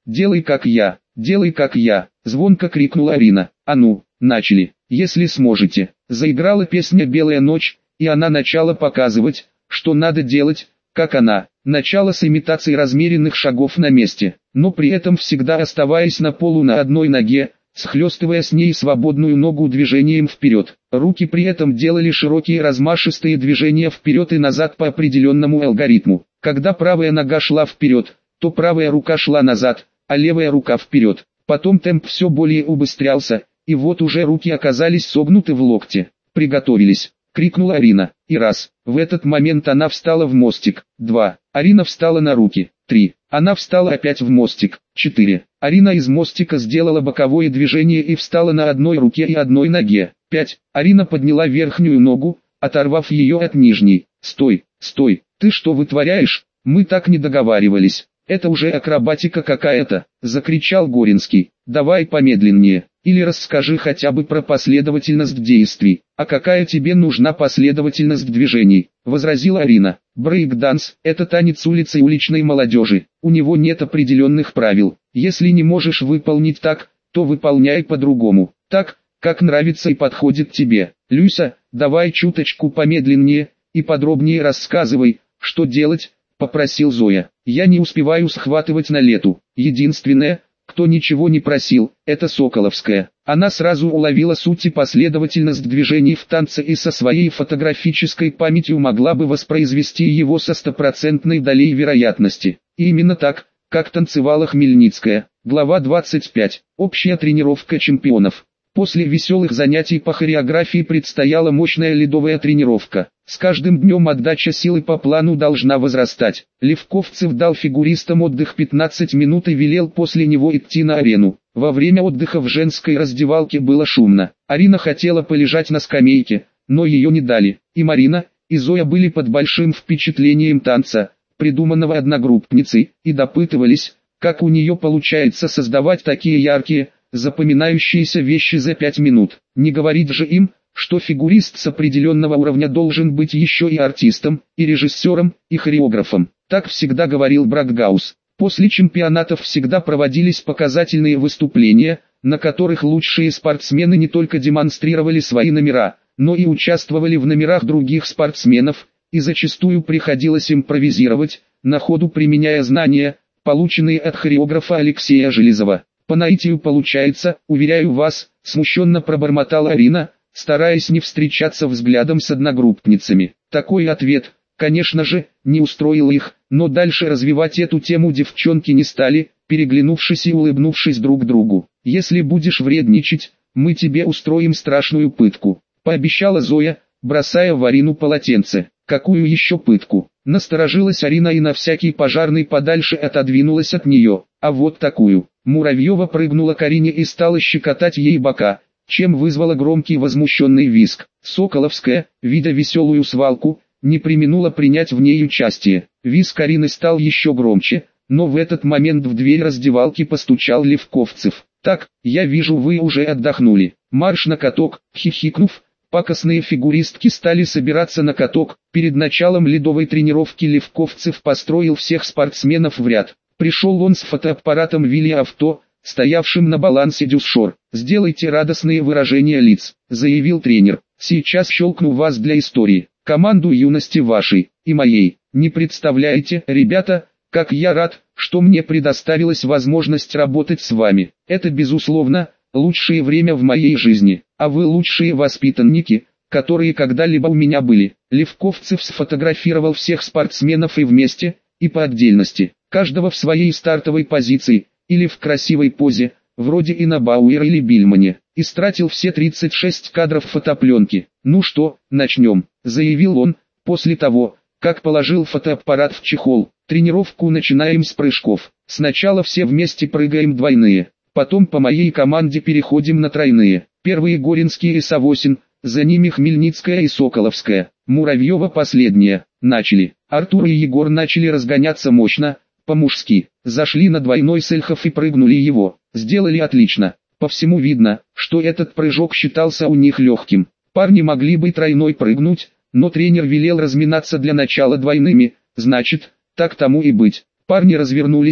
делай как я, делай как я, звонко крикнула Арина. А ну, начали, если сможете. Заиграла песня «Белая ночь», и она начала показывать, что надо делать, как она. Начало с имитации размеренных шагов на месте, но при этом всегда оставаясь на полу на одной ноге, схлестывая с ней свободную ногу движением вперед. Руки при этом делали широкие размашистые движения вперед и назад по определенному алгоритму. Когда правая нога шла вперед, то правая рука шла назад, а левая рука вперед. Потом темп все более убыстрялся, и вот уже руки оказались согнуты в локте. «Приготовились!» — крикнула Арина. И раз. В этот момент она встала в мостик. Два. Арина встала на руки. Три. Она встала опять в мостик. Четыре. Арина из мостика сделала боковое движение и встала на одной руке и одной ноге. Пять. Арина подняла верхнюю ногу, оторвав ее от нижней. «Стой, стой, ты что вытворяешь? Мы так не договаривались. Это уже акробатика какая-то», — закричал Горинский. «Давай помедленнее, или расскажи хотя бы про последовательность действий». «А какая тебе нужна последовательность движений?» — возразила Арина. «Брейк-данс — это танец улицы и уличной молодежи, у него нет определенных правил. Если не можешь выполнить так, то выполняй по-другому, так, как нравится и подходит тебе. Люся, давай чуточку помедленнее и подробнее рассказывай, что делать», — попросил Зоя. «Я не успеваю схватывать на лету. Единственное, кто ничего не просил, это Соколовская». Она сразу уловила суть и последовательность движений в танце и со своей фотографической памятью могла бы воспроизвести его со стопроцентной долей вероятности. И именно так, как танцевала Хмельницкая. Глава двадцать пять. Общая тренировка чемпионов. После веселых занятий по хореографии предстояла мощная ледовая тренировка. С каждым днем отдача силы по плану должна возрастать. Левковцев дал фигуристам отдых пятнадцать минут и велел после него идти на арену. Во время отдыха в женской раздевалке было шумно. Арина хотела полежать на скамейке, но ее не дали. И Марина, и Зоя были под большим впечатлением танца, придуманного одногруппницей, и допытывались, как у нее получается создавать такие яркие, запоминающиеся вещи за пять минут. Не говорить же им, что фигурист с определенного уровня должен быть еще и артистом, и режиссером, и хореографом. Так всегда говорил Брагаус. После чемпионатов всегда проводились показательные выступления, на которых лучшие спортсмены не только демонстрировали свои номера, но и участвовали в номерах других спортсменов, и зачастую приходилось импровизировать, на ходу применяя знания, полученные от хореографа Алексея Железова. «По наитию получается, уверяю вас», — смущенно пробормотала Арина, стараясь не встречаться взглядом с одногруппницами. Такой ответ, конечно же, не устроил их, но дальше развивать эту тему девчонки не стали, переглянувшись и улыбнувшись друг другу. «Если будешь вредничать, мы тебе устроим страшную пытку», — пообещала Зоя, бросая в Арину полотенце. «Какую еще пытку?» Насторожилась Арина и на всякий пожарный подальше отодвинулась от нее. «А вот такую». Муравьева прыгнула к Арине и стала щекотать ей бока, чем вызвала громкий возмущенный визг. Соколовская, видя веселую свалку, не преминула принять в ней участие. Визг Арины стал еще громче, но в этот момент в дверь раздевалки постучал Левковцев. «Так, я вижу, вы уже отдохнули. Марш на каток!» Хихикнув, пакостные фигуристки стали собираться на каток. Перед началом ледовой тренировки Левковцев построил всех спортсменов в ряд. Пришел он с фотоаппаратом Вилли Авто, стоявшим на балансе Дюсшор. «Сделайте радостные выражения лиц», — заявил тренер. «Сейчас щелкну вас для истории. Команду юности вашей и моей. Не представляете, ребята, как я рад, что мне предоставилась возможность работать с вами. Это, безусловно, лучшее время в моей жизни, а вы лучшие воспитанники, которые когда-либо у меня были». Левковцев сфотографировал всех спортсменов и вместе, и по отдельности, каждого в своей стартовой позиции, или в красивой позе, вроде Иннабауэра или Бильмане, истратил все тридцать шесть кадров фотопленки. «Ну что, начнем», — заявил он, после того, как положил фотоаппарат в чехол. «Тренировку начинаем с прыжков. Сначала все вместе прыгаем двойные, потом по моей команде переходим на тройные. Первые Горинские и Савосин, за ними Хмельницкая и Соколовская, Муравьева последняя. Начали». Артур и Егор начали разгоняться мощно, по-мужски, зашли на двойной сельхов и прыгнули его. Сделали отлично. По всему видно, что этот прыжок считался у них легким. Парни могли бы тройной прыгнуть, но тренер велел разминаться для начала двойными, значит, так тому и быть. Парни развернулись,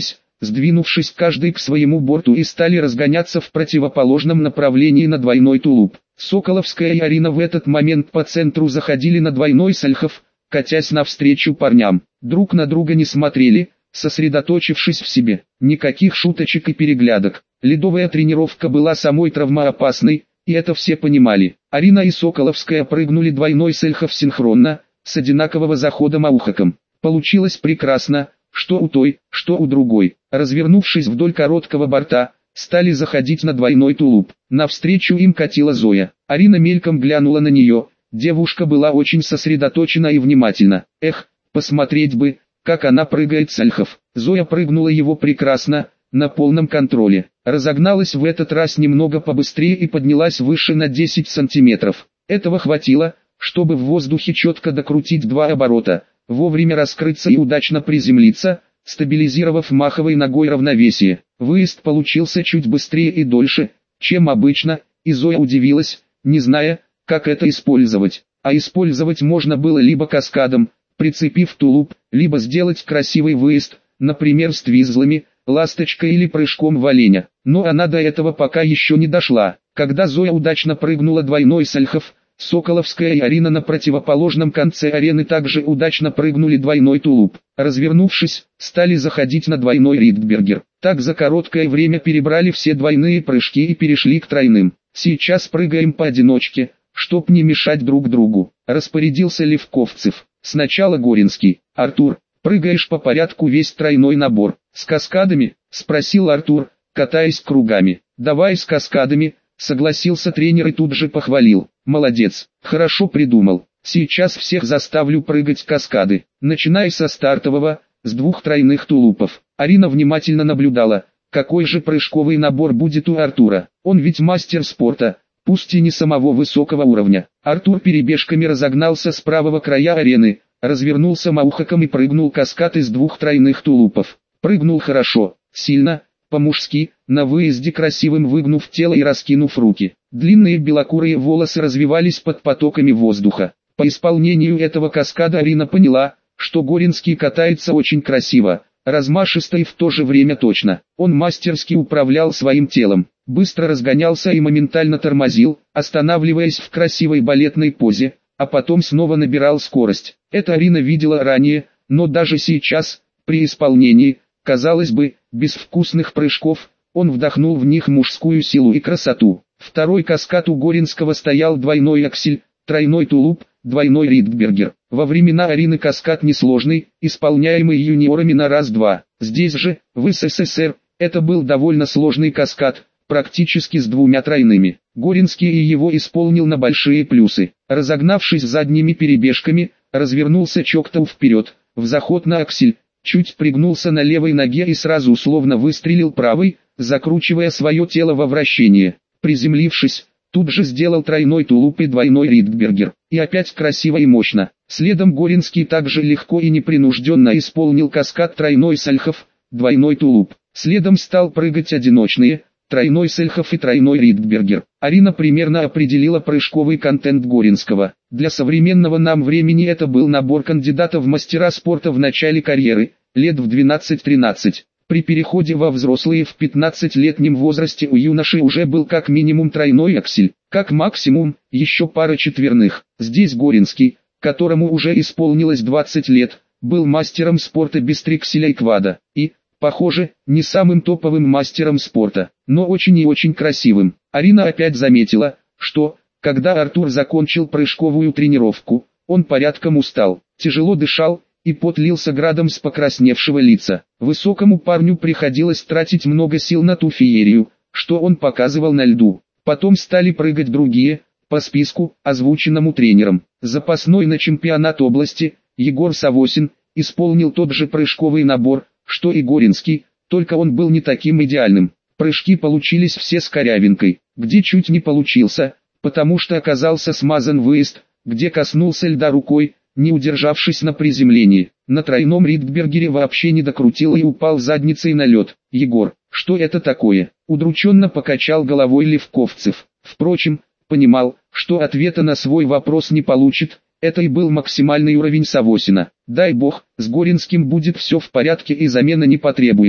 сдвинувшись каждый к своему борту и стали разгоняться в противоположном направлении на двойной тулуп. Соколовская и Арина в этот момент по центру заходили на двойной сальхов, катясь навстречу парням. Друг на друга не смотрели, сосредоточившись в себе. Никаких шуточек и переглядок. Ледовая тренировка была самой травмоопасной, и это все понимали. Арина и Соколовская прыгнули двойной сальхов синхронно, с одинакового захода маухаком. Получилось прекрасно, что у той, что у другой. Развернувшись вдоль короткого борта, стали заходить на двойной тулуп. Навстречу им катила Зоя. Арина мельком глянула на нее. Девушка была очень сосредоточена и внимательна. Эх, посмотреть бы, как она прыгает сальхов. Зоя прыгнула его прекрасно, на полном контроле. Разогналась в этот раз немного побыстрее и поднялась выше на десять сантиметров. Этого хватило, чтобы в воздухе четко докрутить два оборота, вовремя раскрыться и удачно приземлиться, стабилизировав маховой ногой равновесие. Выезд получился чуть быстрее и дольше, чем обычно, и Зоя удивилась, не зная, как это использовать. А использовать можно было либо каскадом, прицепив тулуп, либо сделать красивый выезд, например с твизлами, ласточкой или прыжком в оленя. Но она до этого пока еще не дошла. Когда Зоя удачно прыгнула двойной сальхов, Соколовская и Арина на противоположном конце арены также удачно прыгнули двойной тулуп. Развернувшись, стали заходить на двойной ридбергер. Так за короткое время перебрали все двойные прыжки и перешли к тройным. Сейчас прыгаем поодиночке, чтоб не мешать друг другу, распорядился Левковцев. Сначала Горинский. Артур, прыгаешь по порядку весь тройной набор. С каскадами? Спросил Артур, катаясь кругами. Давай с каскадами, согласился тренер и тут же похвалил. Молодец, хорошо придумал. Сейчас всех заставлю прыгать каскады. Начиная со стартового, с двух тройных тулупов. Арина внимательно наблюдала, какой же прыжковый набор будет у Артура. Он ведь мастер спорта, пусть и не самого высокого уровня. Артур перебежками разогнался с правого края арены, развернулся маухаком и прыгнул каскад из двух тройных тулупов. Прыгнул хорошо, сильно, по-мужски, на выезде красивым выгнув тело и раскинув руки. Длинные белокурые волосы развивались под потоками воздуха. По исполнению этого каскада Арина поняла, что Горинский катается очень красиво, размашисто и в то же время точно. Он мастерски управлял своим телом, быстро разгонялся и моментально тормозил, останавливаясь в красивой балетной позе, а потом снова набирал скорость. Это Арина видела ранее, но даже сейчас, при исполнении, казалось бы, безвкусных прыжков, он вдохнул в них мужскую силу и красоту. Второй каскад у Горинского стоял двойной аксель, тройной тулуп, двойной ридбергер. Во времена Арины каскад несложный, исполняемый юниорами на раз-два. Здесь же, в СССР, это был довольно сложный каскад, практически с двумя тройными. Горинский и его исполнил на большие плюсы. Разогнавшись задними перебежками, развернулся чоктом вперед, в заход на аксель, чуть пригнулся на левой ноге и сразу условно выстрелил правой, закручивая свое тело во вращение. Приземлившись, тут же сделал тройной тулуп и двойной ридбергер. И опять красиво и мощно. Следом Горинский также легко и непринужденно исполнил каскад тройной сальхов, двойной тулуп. Следом стал прыгать одиночные, тройной сальхов и тройной ридбергер. Арина примерно определила прыжковый контент Горинского. Для современного нам времени это был набор кандидата в мастера спорта в начале карьеры, лет в двенадцать-тринадцать. При переходе во взрослые в пятнадцатилетнем возрасте у юноши уже был как минимум тройной аксель, как максимум, еще пара четверных. Здесь Горинский, которому уже исполнилось двадцать лет, был мастером спорта без трикселя и квада, и, похоже, не самым топовым мастером спорта, но очень и очень красивым. Арина опять заметила, что, когда Артур закончил прыжковую тренировку, он порядком устал, тяжело дышал, и пот лился градом с покрасневшего лица. Высокому парню приходилось тратить много сил на ту феерию, что он показывал на льду. Потом стали прыгать другие, по списку, озвученному тренером. Запасной на чемпионат области, Егор Савосин, исполнил тот же прыжковый набор, что и Горинский, только он был не таким идеальным. Прыжки получились все с корявинкой, где чуть не получился, потому что оказался смазан выезд, где коснулся льда рукой, не удержавшись на приземлении. На тройном ридбергере вообще не докрутил и упал задницей на лед. Егор, что это такое? Удрученно покачал головой Левковцев. Впрочем, понимал, что ответа на свой вопрос не получит. Это и был максимальный уровень Савосина. Дай бог, с Горинским будет все в порядке и замена не потребуется.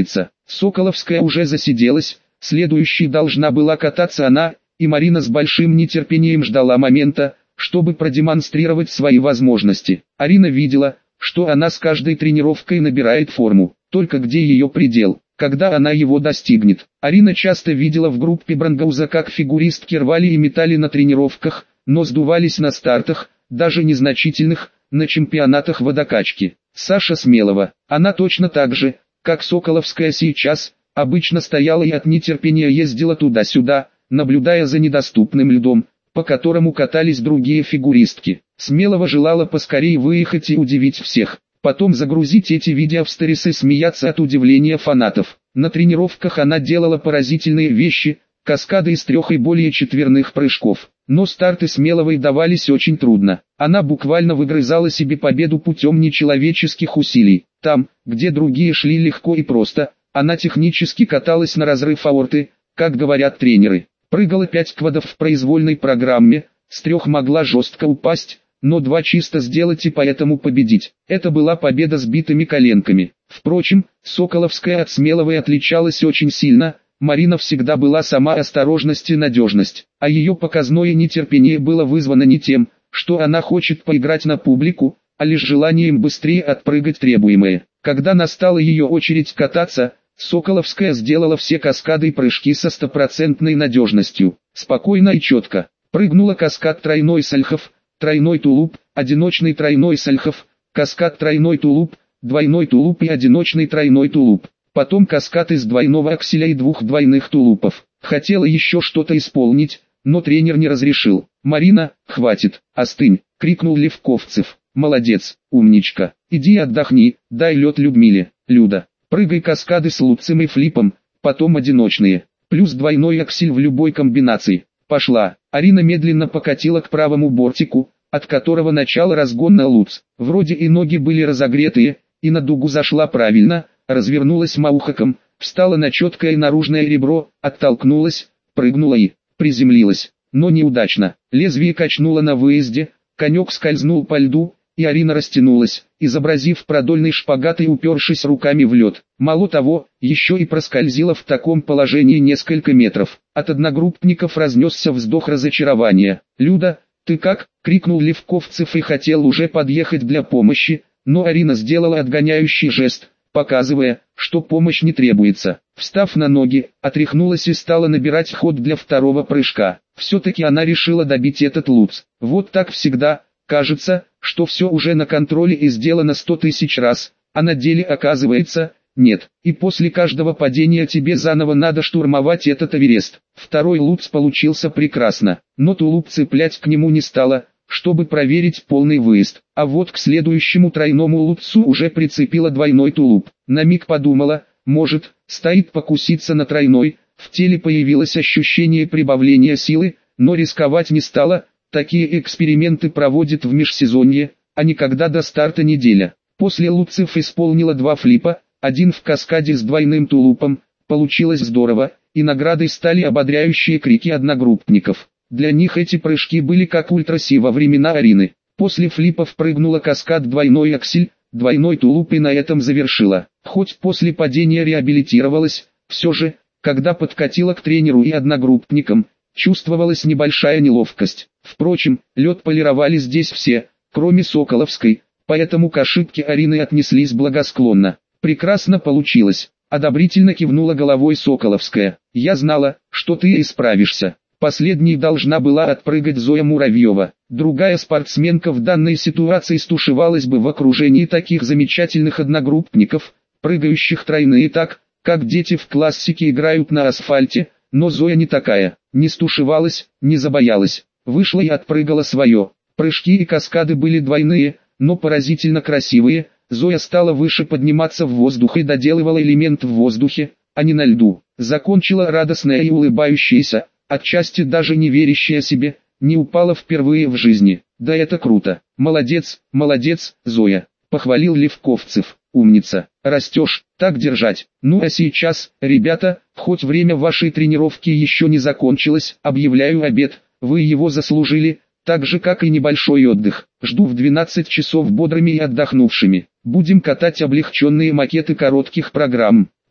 Соколовская уже засиделась, следующей должна была кататься она, и Марина с большим нетерпением ждала момента, чтобы продемонстрировать свои возможности. Арина видела, что она с каждой тренировкой набирает форму, только где ее предел, когда она его достигнет. Арина часто видела в группе Брангауза, как фигуристки рвали и метали на тренировках, но сдувались на стартах, даже незначительных, на чемпионатах водокачки. Саша Смелова, она точно так же, как Соколовская сейчас, обычно стояла и от нетерпения ездила туда-сюда, наблюдая за недоступным льдом, по которому катались другие фигуристки. Смелова желала поскорее выехать и удивить всех, потом загрузить эти видео в сторис и смеяться от удивления фанатов. На тренировках она делала поразительные вещи, каскады из трех и более четверных прыжков. Но старты Смеловой давались очень трудно. Она буквально выгрызала себе победу путем нечеловеческих усилий. Там, где другие шли легко и просто, она технически каталась на разрыв аорты, как говорят тренеры. Прыгала пять квадов в произвольной программе, с трех могла жестко упасть, но два чисто сделать и поэтому победить. Это была победа с битыми коленками. Впрочем, Соколовская от Смеловой отличалась очень сильно. Марина всегда была сама осторожность и надежность, а ее показное нетерпение было вызвано не тем, что она хочет поиграть на публику, а лишь желанием быстрее отпрыгать требуемое. Когда настала ее очередь кататься, Соколовская сделала все каскады и прыжки со стопроцентной надежностью, спокойно и четко. Прыгнула каскад тройной сальхов, тройной тулуп, одиночный тройной сальхов, каскад тройной тулуп, двойной тулуп и одиночный тройной тулуп. Потом каскад из двойного акселя и двух двойных тулупов. Хотела еще что-то исполнить, но тренер не разрешил. «Марина, хватит, остынь!» — крикнул Левковцев. «Молодец, умничка, иди отдохни, дай лед Людмиле, Люда. Прыгай каскады с луцем и флипом, потом одиночные, плюс двойной аксель в любой комбинации. Пошла!» Арина медленно покатила к правому бортику, от которого начал разгон на луц. Вроде и ноги были разогретые, и на дугу зашла правильно, развернулась маухаком, встала на четкое наружное ребро, оттолкнулась, прыгнула и приземлилась, но неудачно. Лезвие качнуло на выезде, конек скользнул по льду, и Арина растянулась, изобразив продольный шпагат и упершись руками в лед. Мало того, еще и проскользила в таком положении несколько метров. От одногруппников разнесся вздох разочарования. «Люда, ты как?» — крикнул Левковцев и хотел уже подъехать для помощи, но Арина сделала отгоняющий жест, показывая, что помощь не требуется. Встав на ноги, отряхнулась и стала набирать ход для второго прыжка. Все-таки она решила добить этот луц. Вот так всегда, кажется, что все уже на контроле и сделано сто тысяч раз, а на деле оказывается, нет. И после каждого падения тебе заново надо штурмовать этот Эверест. Второй луц получился прекрасно, но тулуп цеплять к нему не стала, чтобы проверить полный выезд. А вот к следующему тройному луцу уже прицепила двойной тулуп. На миг подумала, может, стоит покуситься на тройной, в теле появилось ощущение прибавления силы, но рисковать не стала. Такие эксперименты проводят в межсезонье, а не когда до старта неделя. После луцев исполнила два флипа, один в каскаде с двойным тулупом, получилось здорово, и наградой стали ободряющие крики одногруппников. Для них эти прыжки были как ультраси во времена Арины. После флипов прыгнула каскад двойной аксель, двойной тулуп и на этом завершила. Хоть после падения реабилитировалась, все же, когда подкатила к тренеру и одногруппникам, чувствовалась небольшая неловкость. Впрочем, лед полировали здесь все, кроме Соколовской, поэтому к ошибке Арины отнеслись благосклонно. «Прекрасно получилось», — одобрительно кивнула головой Соколовская. «Я знала, что ты исправишься». Последней должна была отпрыгать Зоя Муравьева. Другая спортсменка в данной ситуации стушевалась бы в окружении таких замечательных одногруппников, прыгающих тройные так, как дети в классике играют на асфальте, но Зоя не такая, не стушевалась, не забоялась, вышла и отпрыгала свое. Прыжки и каскады были двойные, но поразительно красивые. Зоя стала выше подниматься в воздух и доделывала элемент в воздухе, а не на льду. Закончила радостная и улыбающаяся, отчасти даже не верящая себе, не упала впервые в жизни. «Да это круто! Молодец, молодец, Зоя!» — похвалил Левковцев. «Умница! Растешь, так держать!» «Ну а сейчас, ребята, хоть время вашей тренировки еще не закончилось, объявляю обед, вы его заслужили, так же как и небольшой отдых. Жду в двенадцать часов бодрыми и отдохнувшими. Будем катать облегченные макеты коротких программ.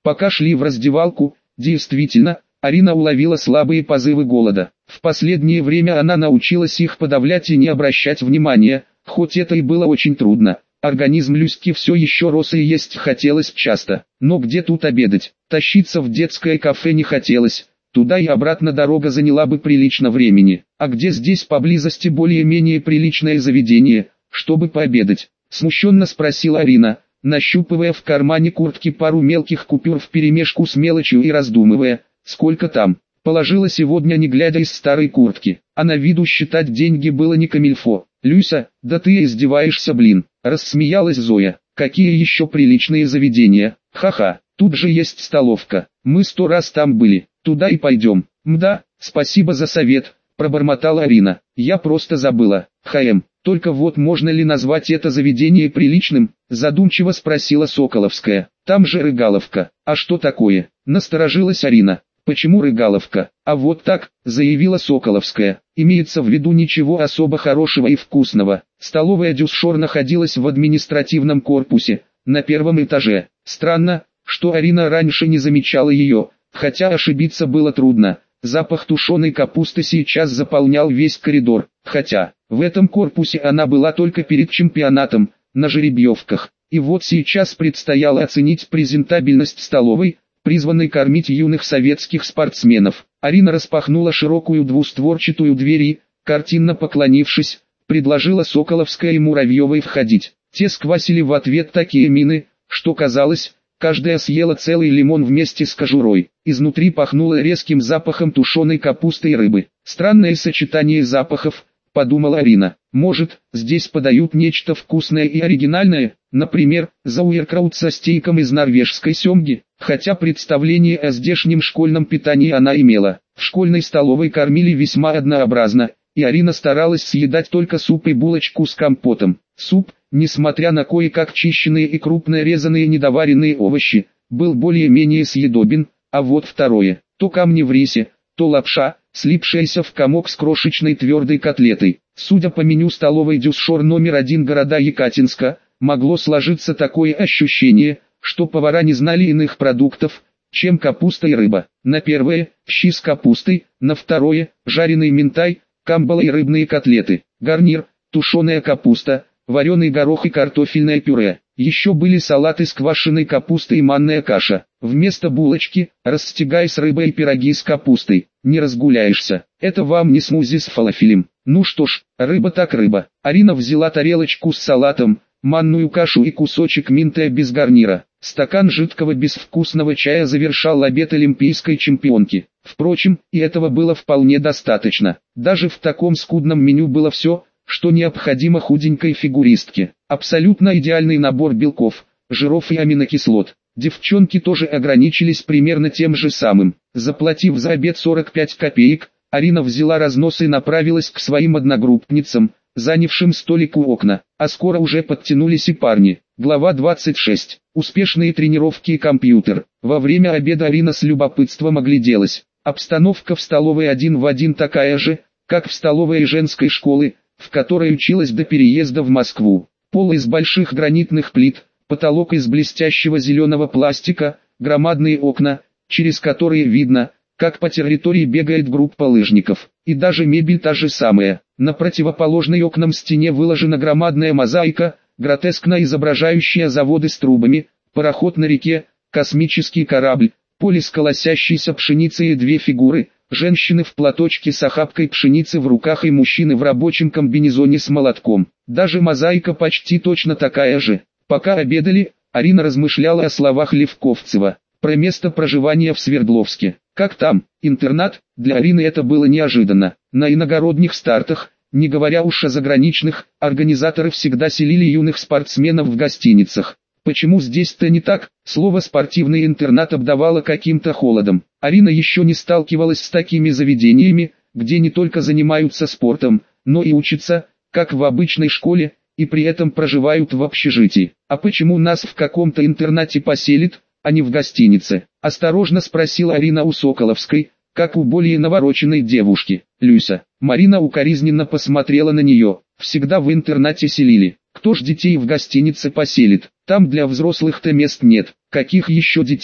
Пока шли в раздевалку, действительно, Арина уловила слабые позывы голода. В последнее время она научилась их подавлять и не обращать внимания, хоть это и было очень трудно. Организм Люськи все еще рос и есть хотелось часто. Но где тут обедать? Тащиться в детское кафе не хотелось. Туда и обратно дорога заняла бы прилично времени. А где здесь поблизости более-менее приличное заведение, чтобы пообедать? Смущенно спросила Арина, нащупывая в кармане куртки пару мелких купюр вперемешку с мелочью и раздумывая, сколько там. Положила сегодня не глядя из старой куртки, а на виду считать деньги было не камильфо. «Люся, да ты издеваешься, блин!» – рассмеялась Зоя. «Какие еще приличные заведения? Ха-ха, тут же есть столовка, мы сто раз там были, туда и пойдем». «Мда, спасибо за совет», – пробормотала Арина. «Я просто забыла». «Хм, только вот можно ли назвать это заведение приличным?» – задумчиво спросила Соколовская. «Там же Рыгаловка». «А что такое?» – насторожилась Арина. «Почему Рыгаловка? А вот так», — заявила Соколовская. «Имеется в виду ничего особо хорошего и вкусного. Столовая Дюсшор находилась в административном корпусе, на первом этаже. Странно, что Арина раньше не замечала ее, хотя ошибиться было трудно. Запах тушеной капусты сейчас заполнял весь коридор, хотя в этом корпусе она была только перед чемпионатом, на жеребьевках. И вот сейчас предстояло оценить презентабельность столовой, призванный кормить юных советских спортсменов. Арина распахнула широкую двустворчатую дверь и, картинно поклонившись, предложила Соколовской и Муравьевой входить. Те сквасили в ответ такие мины, что казалось, каждая съела целый лимон вместе с кожурой. Изнутри пахнуло резким запахом тушеной капусты и рыбы. Странное сочетание запахов, подумала Арина. Может, здесь подают нечто вкусное и оригинальное, например, зауэркраут со стейком из норвежской семги, хотя представление о здешнем школьном питании она имела. В школьной столовой кормили весьма однообразно, и Арина старалась съедать только суп и булочку с компотом. Суп, несмотря на кое-как чищенные и крупно резанные недоваренные овощи, был более-менее съедобен, а вот второе, то камни в рисе, то лапша, слипшаяся в комок с крошечной твердой котлетой. Судя по меню столовой Дюсшор номер один города Якатинска, могло сложиться такое ощущение, что повара не знали иных продуктов, чем капуста и рыба. На первое – щи с капустой, на второе – жареный минтай, камбала и рыбные котлеты. Гарнир – тушеная капуста, вареный горох и картофельное пюре. Еще были салаты с квашеной капустой и манная каша. Вместо булочки – расстегай с рыбой и пироги с капустой. Не разгуляешься. Это вам не смузи с фалафелем. Ну что ж, рыба так рыба. Арина взяла тарелочку с салатом, манную кашу и кусочек минтая без гарнира. Стакан жидкого безвкусного чая завершал обед олимпийской чемпионки. Впрочем, и этого было вполне достаточно. Даже в таком скудном меню было все, что необходимо худенькой фигуристке. Абсолютно идеальный набор белков, жиров и аминокислот. Девчонки тоже ограничились примерно тем же самым. Заплатив за обед сорок пять копеек, Арина взяла разнос и направилась к своим одногруппницам, занявшим столик у окна. А скоро уже подтянулись и парни. Глава двадцать шесть. Успешные тренировки и компьютер. Во время обеда Арина с любопытством огляделась. Обстановка в столовой один в один такая же, как в столовой женской школы, в которой училась до переезда в Москву. Пол из больших гранитных плит, потолок из блестящего зеленого пластика, громадные окна, через которые видно, как по территории бегает группа лыжников. И даже мебель та же самая. На противоположной окнам стене выложена громадная мозаика, гротескно изображающая заводы с трубами, пароход на реке, космический корабль, поле с колосящейся пшеницей и две фигуры, женщины в платочке с охапкой пшеницы в руках и мужчины в рабочем комбинезоне с молотком. Даже мозаика почти точно такая же. Пока обедали, Арина размышляла о словах Левковцева, про место проживания в Свердловске. Как там, интернат? Для Арины это было неожиданно. На иногородних стартах, не говоря уж о заграничных, организаторы всегда селили юных спортсменов в гостиницах. Почему здесь-то не так? Слово «спортивный интернат» обдавало каким-то холодом. Арина еще не сталкивалась с такими заведениями, где не только занимаются спортом, но и учатся, как в обычной школе, и при этом проживают в общежитии. А почему нас в каком-то интернате поселят, а не в гостинице? Осторожно спросила Арина у Соколовской, как у более навороченной девушки. Люся. Марина укоризненно посмотрела на нее. Всегда в интернате селили. Кто ж детей в гостинице поселит? Там для взрослых-то мест нет. Каких еще детей?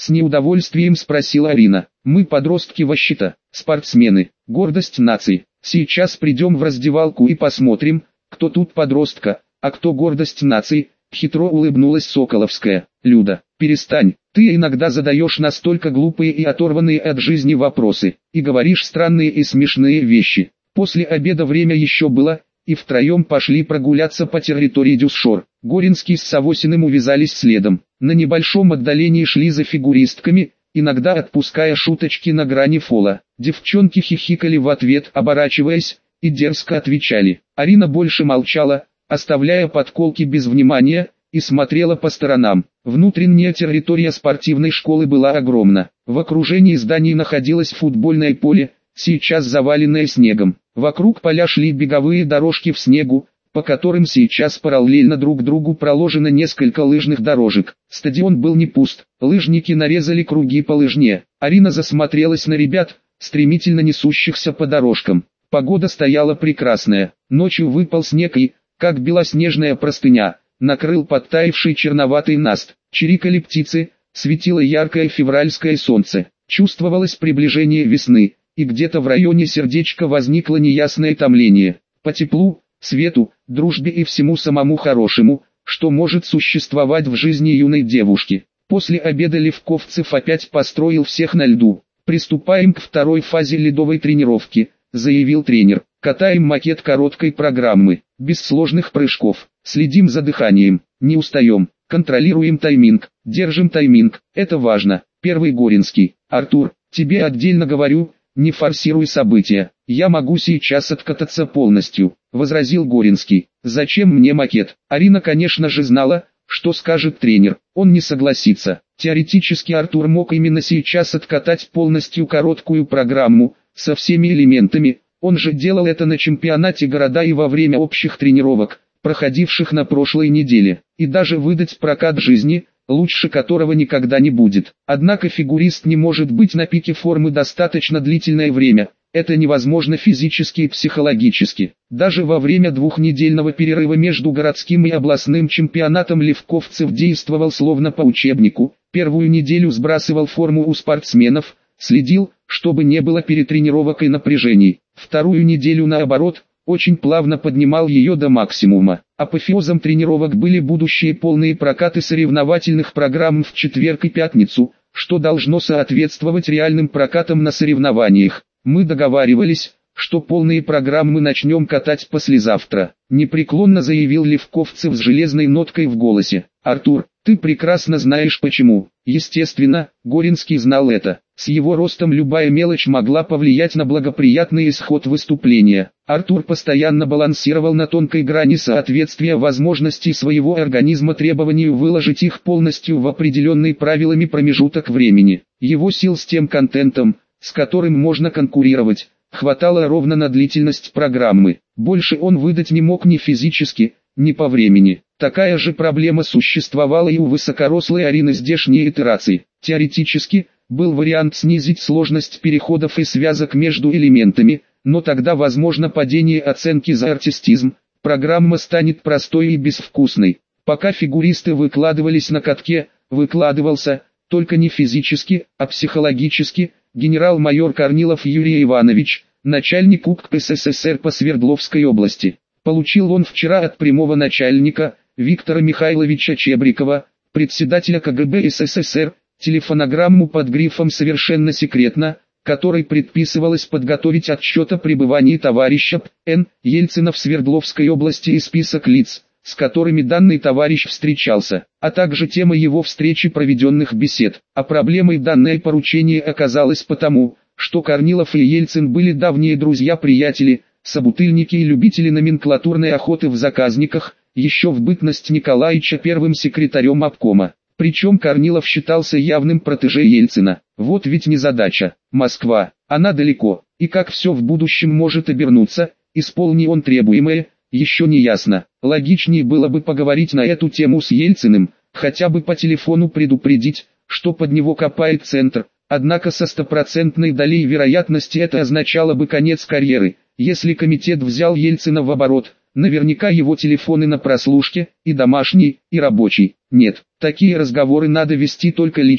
С неудовольствием спросила Арина. Мы подростки вообще-то, спортсмены, гордость нации. Сейчас придем в раздевалку и посмотрим, кто тут подростка, а кто гордость нации. Хитро улыбнулась Соколовская. Люда, перестань, ты иногда задаешь настолько глупые и оторванные от жизни вопросы, и говоришь странные и смешные вещи. После обеда время еще было, и втроем пошли прогуляться по территории Дюсшор. Горинский с Савосиным увязались следом. На небольшом отдалении шли за фигуристками, иногда отпуская шуточки на грани фола. Девчонки хихикали в ответ, оборачиваясь, и дерзко отвечали. Арина больше молчала, оставляя подколки без внимания, и смотрела по сторонам. Внутренняя территория спортивной школы была огромна. В окружении зданий находилось футбольное поле, сейчас заваленное снегом. Вокруг поля шли беговые дорожки в снегу, по которым сейчас параллельно друг другу проложено несколько лыжных дорожек. Стадион был не пуст, лыжники нарезали круги по лыжне. Арина засмотрелась на ребят, стремительно несущихся по дорожкам. Погода стояла прекрасная, ночью выпал снег и, как белоснежная простыня, накрыл подтаявший черноватый наст. Чирикали птицы, светило яркое февральское солнце. Чувствовалось приближение весны, и где-то в районе сердечка возникло неясное томление. По теплу, свету, дружбе и всему самому хорошему, что может существовать в жизни юной девушки. После обеда Левковцев опять построил всех на льду. «Приступаем к второй фазе ледовой тренировки», — заявил тренер. «Катаем макет короткой программы, без сложных прыжков, следим за дыханием, не устаем, контролируем тайминг, держим тайминг, это важно». Первый Горинский. «Артур, тебе отдельно говорю, не форсируй события, я могу сейчас откататься полностью», — возразил Горинский. «Зачем мне макет?» Арина, конечно же, знала, что скажет тренер, он не согласится. Теоретически Артур мог именно сейчас откатать полностью короткую программу, со всеми элементами, он же делал это на чемпионате города и во время общих тренировок, проходивших на прошлой неделе, и даже выдать прокат жизни, лучше которого никогда не будет. Однако фигурист не может быть на пике формы достаточно длительное время, это невозможно физически и психологически. Даже во время двухнедельного перерыва между городским и областным чемпионатом Левковцев действовал словно по учебнику, первую неделю сбрасывал форму у спортсменов, следил, чтобы не было перетренировок и напряжений, вторую неделю наоборот, очень плавно поднимал ее до максимума. Апофеозом тренировок были будущие полные прокаты соревновательных программ в четверг и пятницу, что должно соответствовать реальным прокатам на соревнованиях. Мы договаривались, что полные программы начнем катать послезавтра, непреклонно заявил Левковцев с железной ноткой в голосе. Артур, ты прекрасно знаешь почему. Естественно, Горинский знал это. С его ростом любая мелочь могла повлиять на благоприятный исход выступления. Артур постоянно балансировал на тонкой грани соответствия возможностей своего организма требованию выложить их полностью в определенный правилами промежуток времени. Его сил с тем контентом, с которым можно конкурировать, хватало ровно на длительность программы. Больше он выдать не мог ни физически, ни по времени. Такая же проблема существовала и у высокорослой Арины здешней итерации. Теоретически, был вариант снизить сложность переходов и связок между элементами, но тогда возможно падение оценки за артистизм, программа станет простой и безвкусной. Пока фигуристы выкладывались на катке, выкладывался, только не физически, а психологически, генерал-майор Корнилов Юрий Иванович, начальник УК СССР по Свердловской области. Получил он вчера от прямого начальника, Виктора Михайловича Чебрикова, председателя КГБ СССР, телефонограмму под грифом «Совершенно секретно», которой предписывалось подготовить отчет о пребывании товарища Н. Ельцина в Свердловской области и список лиц, с которыми данный товарищ встречался, а также тема его встречи проведенных бесед. А проблемой данное поручение оказалось потому, что Корнилов и Ельцин были давние друзья-приятели, собутыльники и любители номенклатурной охоты в заказниках, еще в бытность Николаича первым секретарем обкома. Причем Корнилов считался явным протеже Ельцина. Вот ведь незадача. Москва, она далеко, и как все в будущем может обернуться, исполни он требуемое, еще не ясно. Логичнее было бы поговорить на эту тему с Ельциным, хотя бы по телефону предупредить, что под него копает центр, однако со стопроцентной долей вероятности это означало бы конец карьеры. Если комитет взял Ельцина в оборот, наверняка его телефоны на прослушке, и домашний, и рабочий. Нет, такие разговоры надо вести только лично,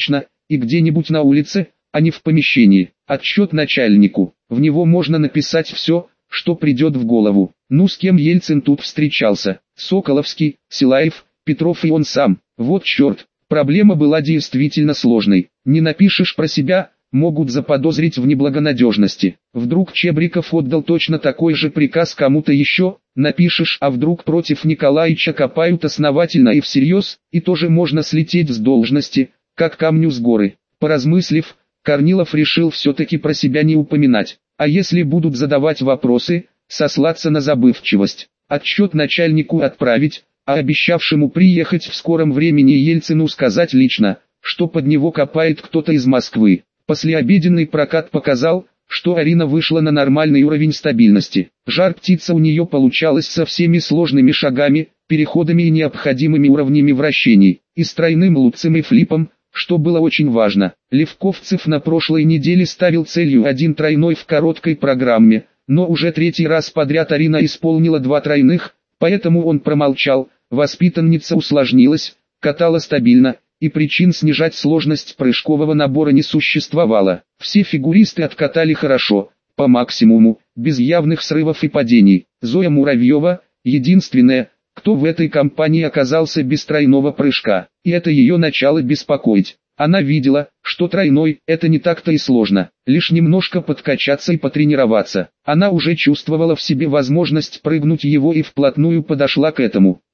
и где-нибудь на улице, а не в помещении. Отчет начальнику. В него можно написать все, что придет в голову. Ну с кем Ельцин тут встречался? Соколовский, Силаев, Петров и он сам. Вот черт, проблема была действительно сложной. Не напишешь про себя, могут заподозрить в неблагонадежности. Вдруг Чебриков отдал точно такой же приказ кому-то еще, напишешь, а вдруг против Николаича копают основательно и всерьез, и тоже можно слететь с должности, как камню с горы. Поразмыслив, Корнилов решил все-таки про себя не упоминать. А если будут задавать вопросы, сослаться на забывчивость. Отчет начальнику отправить, а обещавшему приехать в скором времени Ельцину сказать лично, что под него копает кто-то из Москвы. Послеобеденный прокат показал, что Арина вышла на нормальный уровень стабильности. Жар-птица у нее получалась со всеми сложными шагами, переходами и необходимыми уровнями вращений, и с тройным луцем и флипом, что было очень важно. Левковцев на прошлой неделе ставил целью один тройной в короткой программе, но уже третий раз подряд Арина исполнила два тройных, поэтому он промолчал. Воспитанница усложнилась, катала стабильно, и причин снижать сложность прыжкового набора не существовало. Все фигуристы откатали хорошо, по максимуму, без явных срывов и падений. Зоя Муравьева – единственная, кто в этой компании оказался без тройного прыжка, и это ее начало беспокоить. Она видела, что тройной – это не так-то и сложно, лишь немножко подкачаться и потренироваться. Она уже чувствовала в себе возможность прыгнуть его и вплотную подошла к этому.